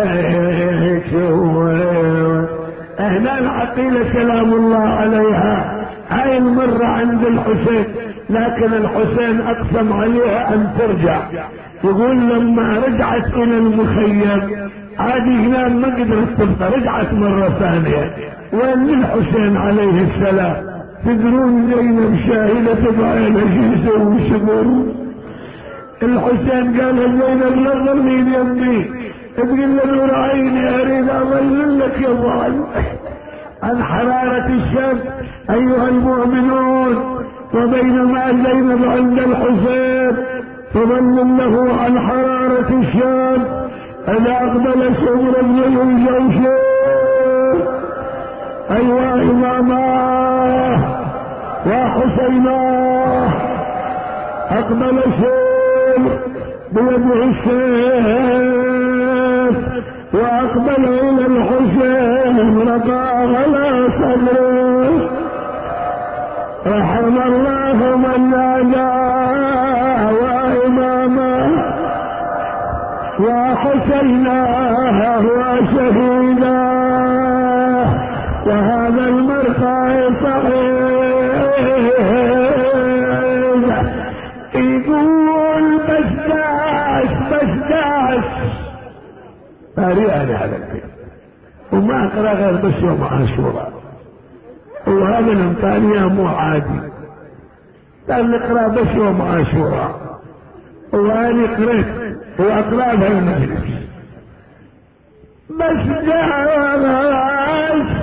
شوي. هنا العقيلة سلام الله عليها هاي المرة عند الحسين، لكن الحسين اقسم عليها ان ترجع. يقول لما رجعت الى المخيم عادي هنا ما قدرت تبقى، رجعت مرة ثانية. وين الحسين عليه السلام؟ تدرون زينب شاهدة بعينها شو يسوي شغل. الحسين قال زينب لا ظلين يمي، تقول له نور عيني اريد اظل لك يا ضال عن حرارة الشمس ايها المؤمنون. وبينما زينب عند الحسين تظل له عن حرارة الشمس اذا اقبل شمر ابن الجوشن. ايوا اماما وحسيناه أقبل الشيخ بيده السيف وأقبل إلى الحسين رقى على صدره. رحم الله من ناداه وإمامه وحسيناه وشهيداه وهذا المرقى صحيح يقول بسداس بسداس تاريخ هذا الفيلم وما أقرأ غير بس يوم عاشوراء وهذا الامتانية مو عادي قال نقرأ بس يوم عاشوراء وأنا قرأت وأقرأ بهالمجلس بس جاس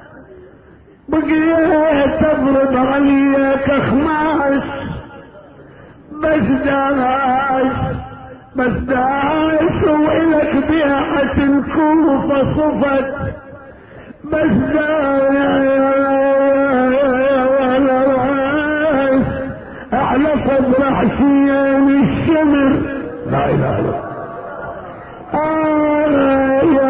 بقيت تضرب علي كخماس بس داس بس داس وإلك بيعة الكوفة صفت بس داس أعلى صدر حسين الشمر لا إله إلا الله. آه يا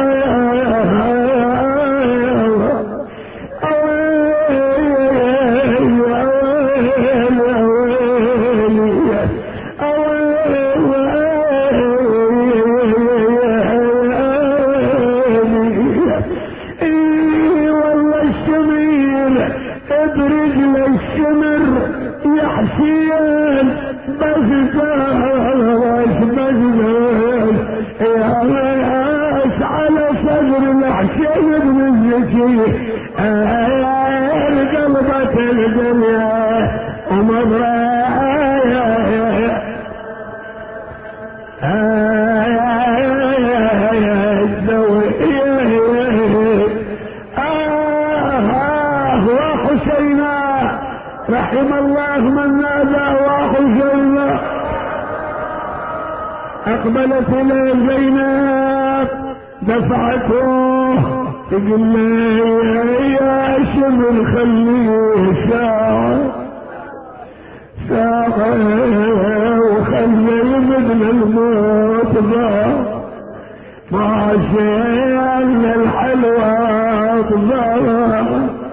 قلبت الدنيا ومضرايا وحسينا رحم الله من نادى وحسينا. أقبلت إلى زينب دفعته تقول لي يا شمر خليه ساعة ساعة وخلي ابن الموت ضاع ما شال الحلوى ضاع.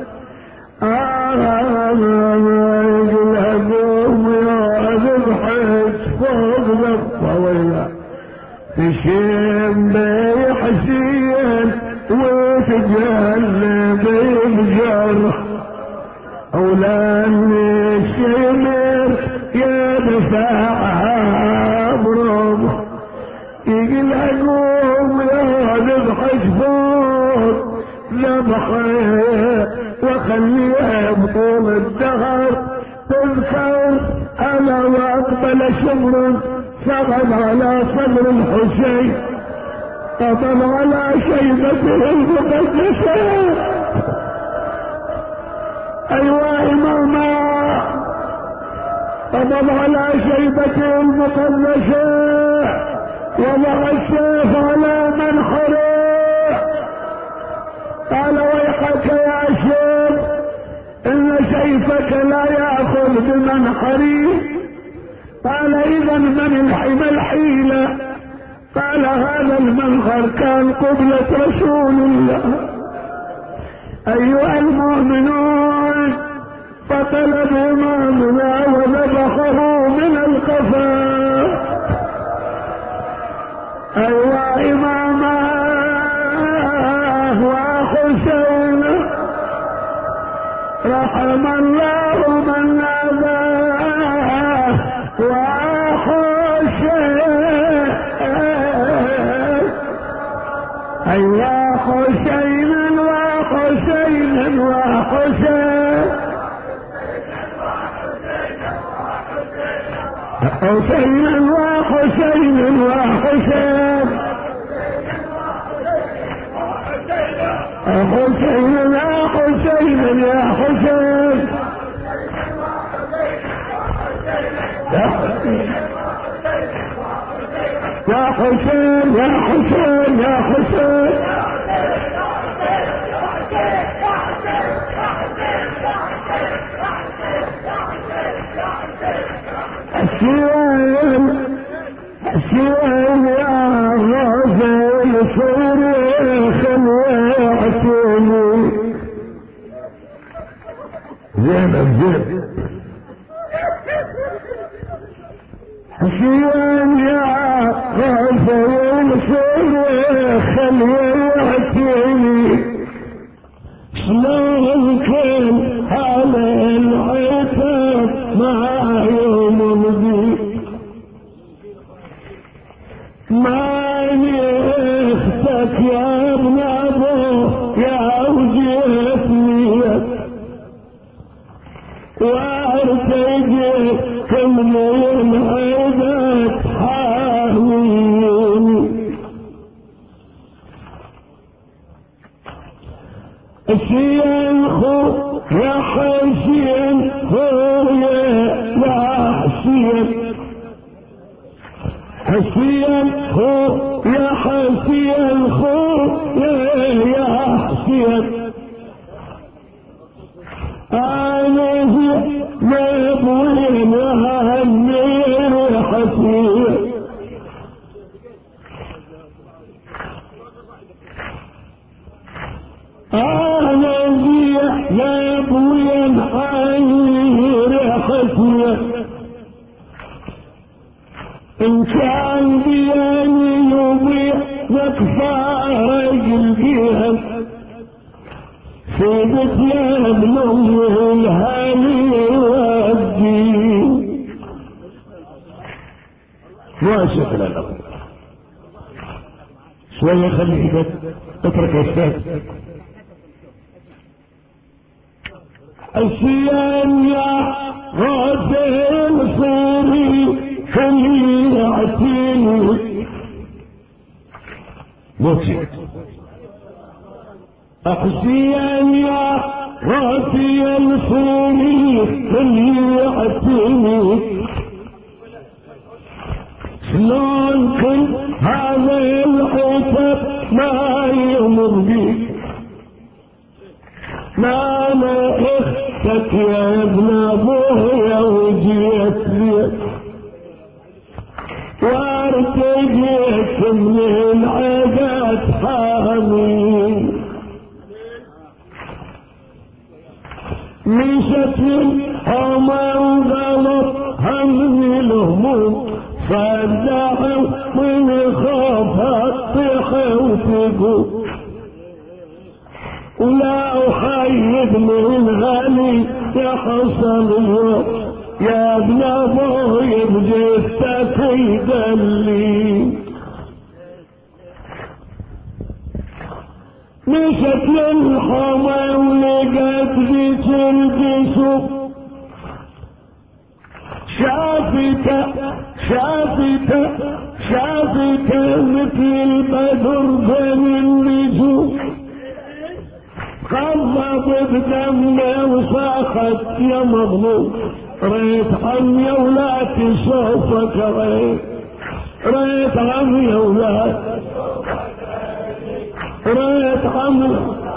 يقول قوم يا ذبحت فوق الطويلة تشم بحسين وتجلب بجرح أولاني الشمر يدفع برمح يقول قوم يا ذبحت فوق ذبحه وخليها بطول الدهر تذكر أنا وأقبل شمر سقط على صدر الحسين قبل على شيبته المقدسة. أيوة إماما قبل على شيبته المقدسة وضع السيف على منحره قال ويحك يا شيخ إن سيفك لا يأخذ بمنحري. قال إذا من الحمى الحيلة؟ قال هذا المنخر كان قبلة رسول الله. أيها المؤمنون فطلب إمامنا وذبحه من القفا. أيها إماما وحسين رحم الله من ناداه وحسين. أيها حسين وحسين وحسين حسين وحسين وحسين حسين يا حسين يا حسين يا حسين يا حسين يا حسين يا حسين حسين حسين يا غازل صريخ ويعتني زينب زينب حسين يا غازل صريخ ويعتني شلون كان على العتاب مع يوم الضيق ما يختك يا ابن ابوه يا وجهتني وارتجيك من العدد حاويني الشيخ يا حسين هو يا حسين حسين خو يا حسين خو يا حسين انا ما بوين هالنير حسين انا ما بوين هالنير حسين إن كان بياني يضيع مكفى رجل فيها سيدت يا ابن أمه الهاني والدين ما شكل الأرض شوية خليك اترك يا استاذ الشيان يا غازل صيري خلي يعطيني موتي أحزين يا راسي الصوري خلي يعطيني شلون كل هذا العتب ما يمر بيك ما انا اختك يا ابن ابويا وجيت ليك وارتجيت من العدد حامين مشت الحمى وغلط هم الهموم فدعوا من خافت تطيح وتقوم ولا احيد من غالي يحصل اليوم يا ابن ابوي بجثتك يدلي مشت للحمى ولقت بيت الجسوم شافته شافته شافته مثل البدر بين النجوم خضب بدمه وصاخت يا مظلوم ريت عمي ولا تشوفك ريت ريت عمي ولا ريت عمي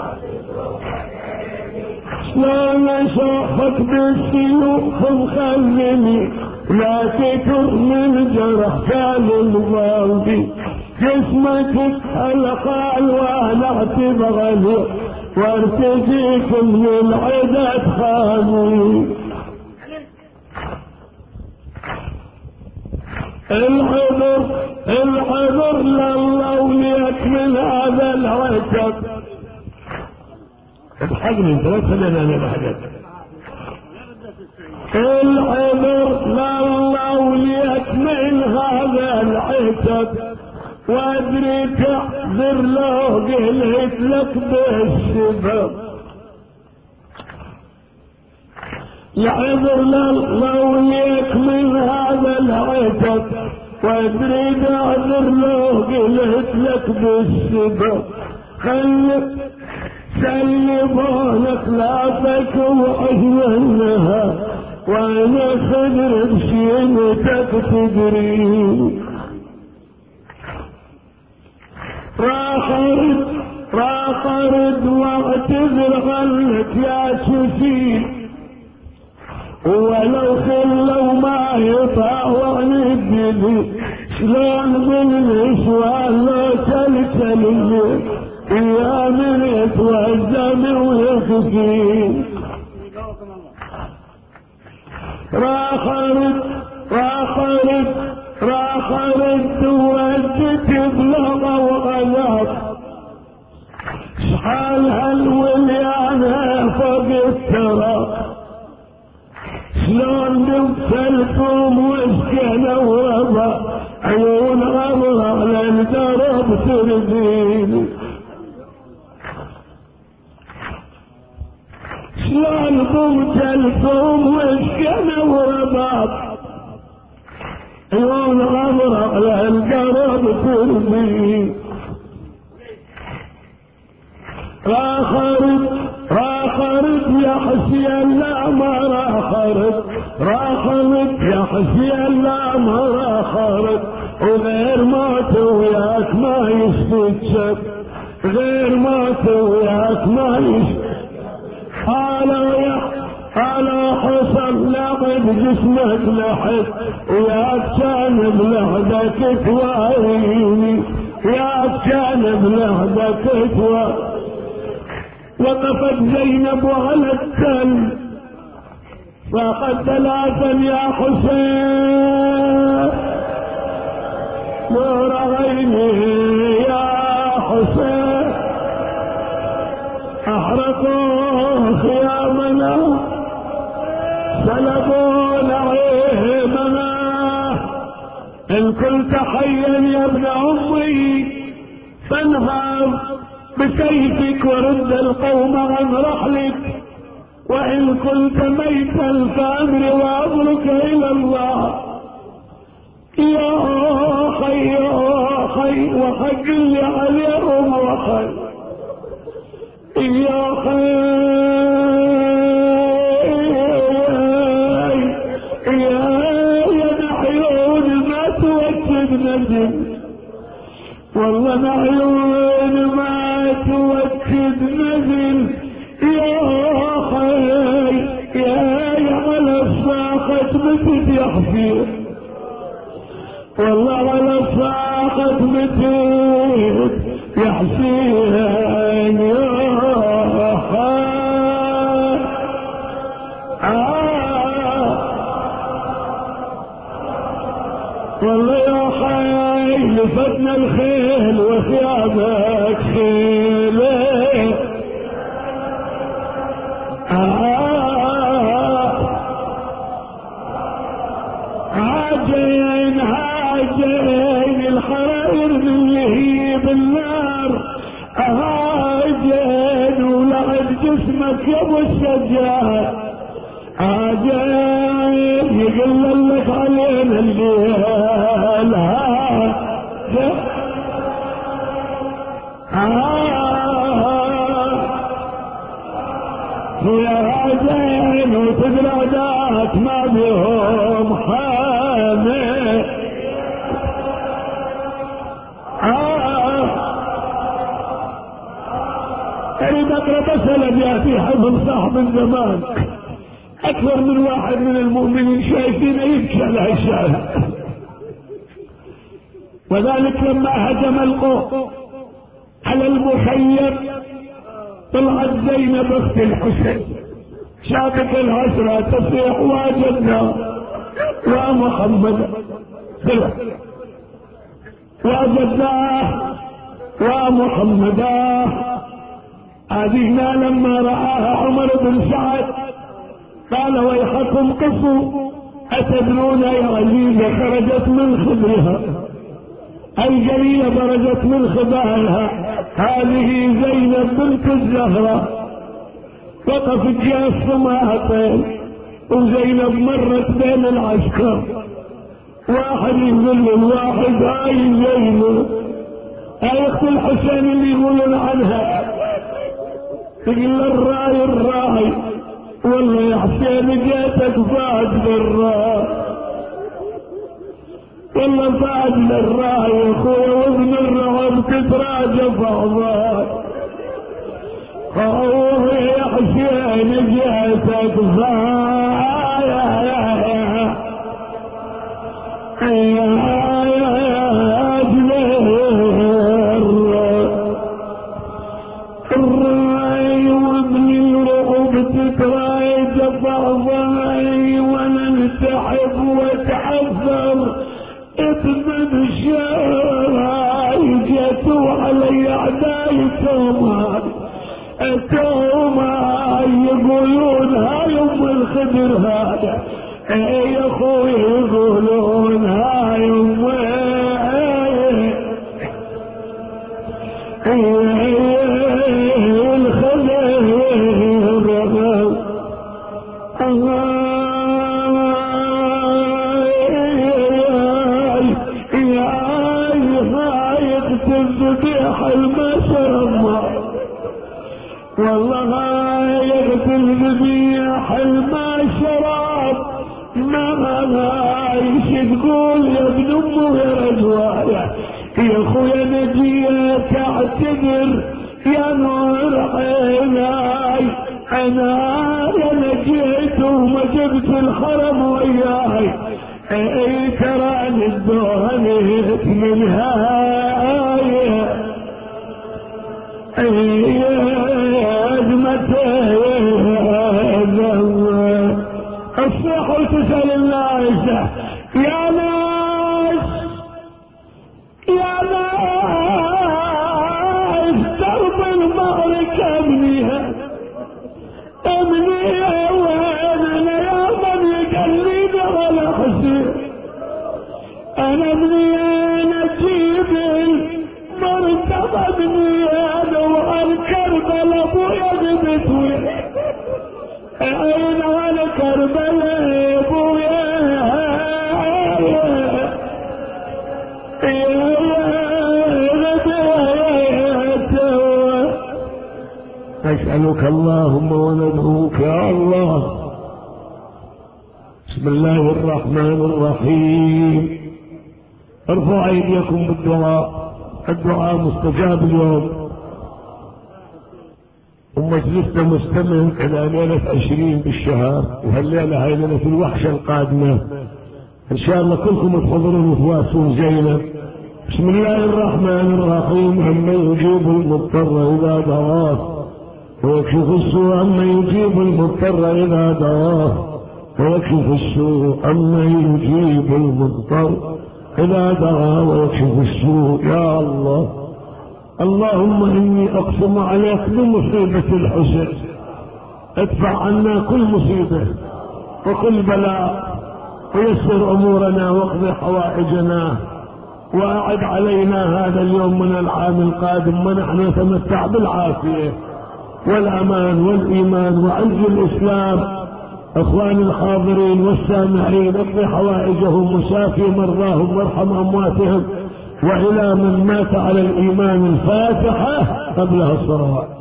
شلون اشوفك بالسيوف مخلني لا تكر من جرح كان الماضي جسمك القال وانا تبغى وارتجيك من العدد خاني العذر العذر لله وليك من هذا العتب الحقني انت لا تخليني انا بحاجات العذر لله وليك من هذا العتب وادري تعذر له قلت لك بالسبب العذر لله وليك من هذا العتب وادري تعذر له قلت لك بالسبب خلك سلمونك لافك وعيونها وانا خدر بشينتك تدري راح ارد راح ارد واعتذر عنك يا شفيق ولو خلوا ما يطاع تدري شلون بالنسوان لو تلتلي يا من يتوزم ويخفي راخرت راخرت راخرت وجدت بلغة وغلط شحال هالوليانة فوق الترى شلون بمثلكم وسكنة وربا عيون غمرة للدرب ترديني شلون بمثلكم وسكنة وربا عيون غمرة للدرب ترديني راخرت راخرت يا حسين لا ما راخرت راخرت يا حسين لا ما راخرت وغير موت وياك ما يشفيك غير موت وياك ما يشفيك قالوا يا قالوا حصل لقد جسمك لحد وياك كان بلحدك تواريني ياك كان بلحدك تواريني وقفت زينب على التل فقد ثلاثا يا حسين نور عيني يا حسين احرقوا خيامنا سلبوا نعيمنا ان كنت حيا يا ابن امي فانهض بسيفك ورد القوم عن رحلك وإن كنت ميتا فأمر وأمرك إلى الله يا خي يا خي وحق اللي عليهم وخي يا خي يا يا نحيون ما توكد نجم والله نحيون ما توكد نزل يا خي يا على الساقة متت يا حفيظ والله على الساقة متت يا حسين يا خي آه والله يا خي لفتنا الخيل وخيامك خيله عاجين عاجين الحرائر من يهيب النار عاجين ولعب جسمك يا ابو السجاد عاجين يقلل لك علينا الليل يا عجين وتدرى ذاك ما بهم حامي اريد اقرا مسألة ياتي حفظ صاحب الزمان اكثر من واحد من المؤمنين شايفين يبكي على هالشارع وذلك لما هجم القوم على المخيم طلعت زينب اخت الحسين شافت العشرة تصيح واجدنا ومحمد واجدناه ومحمدا هذهنا لما رآها عمر بن سعد قال ويحكم قصوا أتدرون يا عزيزة خرجت من خدرها الجليلة برجت من خبائها هذه زينب بنت الزهراء وقفت جاء السماعتين وزينب مرت بين العسكر واحد يقول للواحد هاي زينب هاي اخت الحسين اللي يقولون عنها تقول الراي الراي والله يا حسين جيتك فاز بالراي والله فاز للراي يا اخويا وابن الرعب تتراجف اعضاء خوه يا حسين جيتك فاز يا قلت من الشاي جيتوا علي اعداي توما توما يقولون هاي ام الخدر هذا اي يا اخوي يقولون هاي ام الذبيح المشرمة والله يقتل ذبيح المشرب ما ايش تقول يا ابن امه يا رجوايا يا اخويا نجيك اعتذر يا نور عيناي انا نجيت وما جبت الخرم وياي اي تراني الدهنت من هاي اي ازمته الصيح وتسأل الناس يا ناس يا ناس درب المعركة ابنيها ابنيها وين انا يا من يقلد ولا حسين انا ابني انا اجيب المرتبة ابني انا والكربل ابويا غبت وين اين على كربل ابويا نسألك اللهم وندعوك يا الله. بسم الله الرحمن الرحيم. ارفعوا ايديكم بالدعاء، الدعاء مستجاب اليوم، ومجلسنا مستمر الى ليلة عشرين بالشهر، وهالليلة هاي ليلة الوحشة القادمة ان شاء الله كلكم تحضرون وتواسون زينب. بسم الله الرحمن الرحيم. عمن يجيب المضطر اذا دعاه ويكشف السوء، عمن يجيب المضطر اذا دعاه ويكشف السوء، عمن يجيب المضطر اذا دعاه ويكشف السوء. يا الله اللهم اني اقسم عليك بمصيبة الحسين، ادفع عنا كل مصيبة وكل بلاء ويسر امورنا واقضي حوائجنا، واعد علينا هذا اليوم من العام القادم ونحن نتمتع بالعافية والامان والايمان وعز الاسلام. اخواني الحاضرين والسامعين اقضي حوائجهم وشافي مرضاهم وارحم امواتهم، والى من مات على الايمان الفاتحة قبلها الصلوات.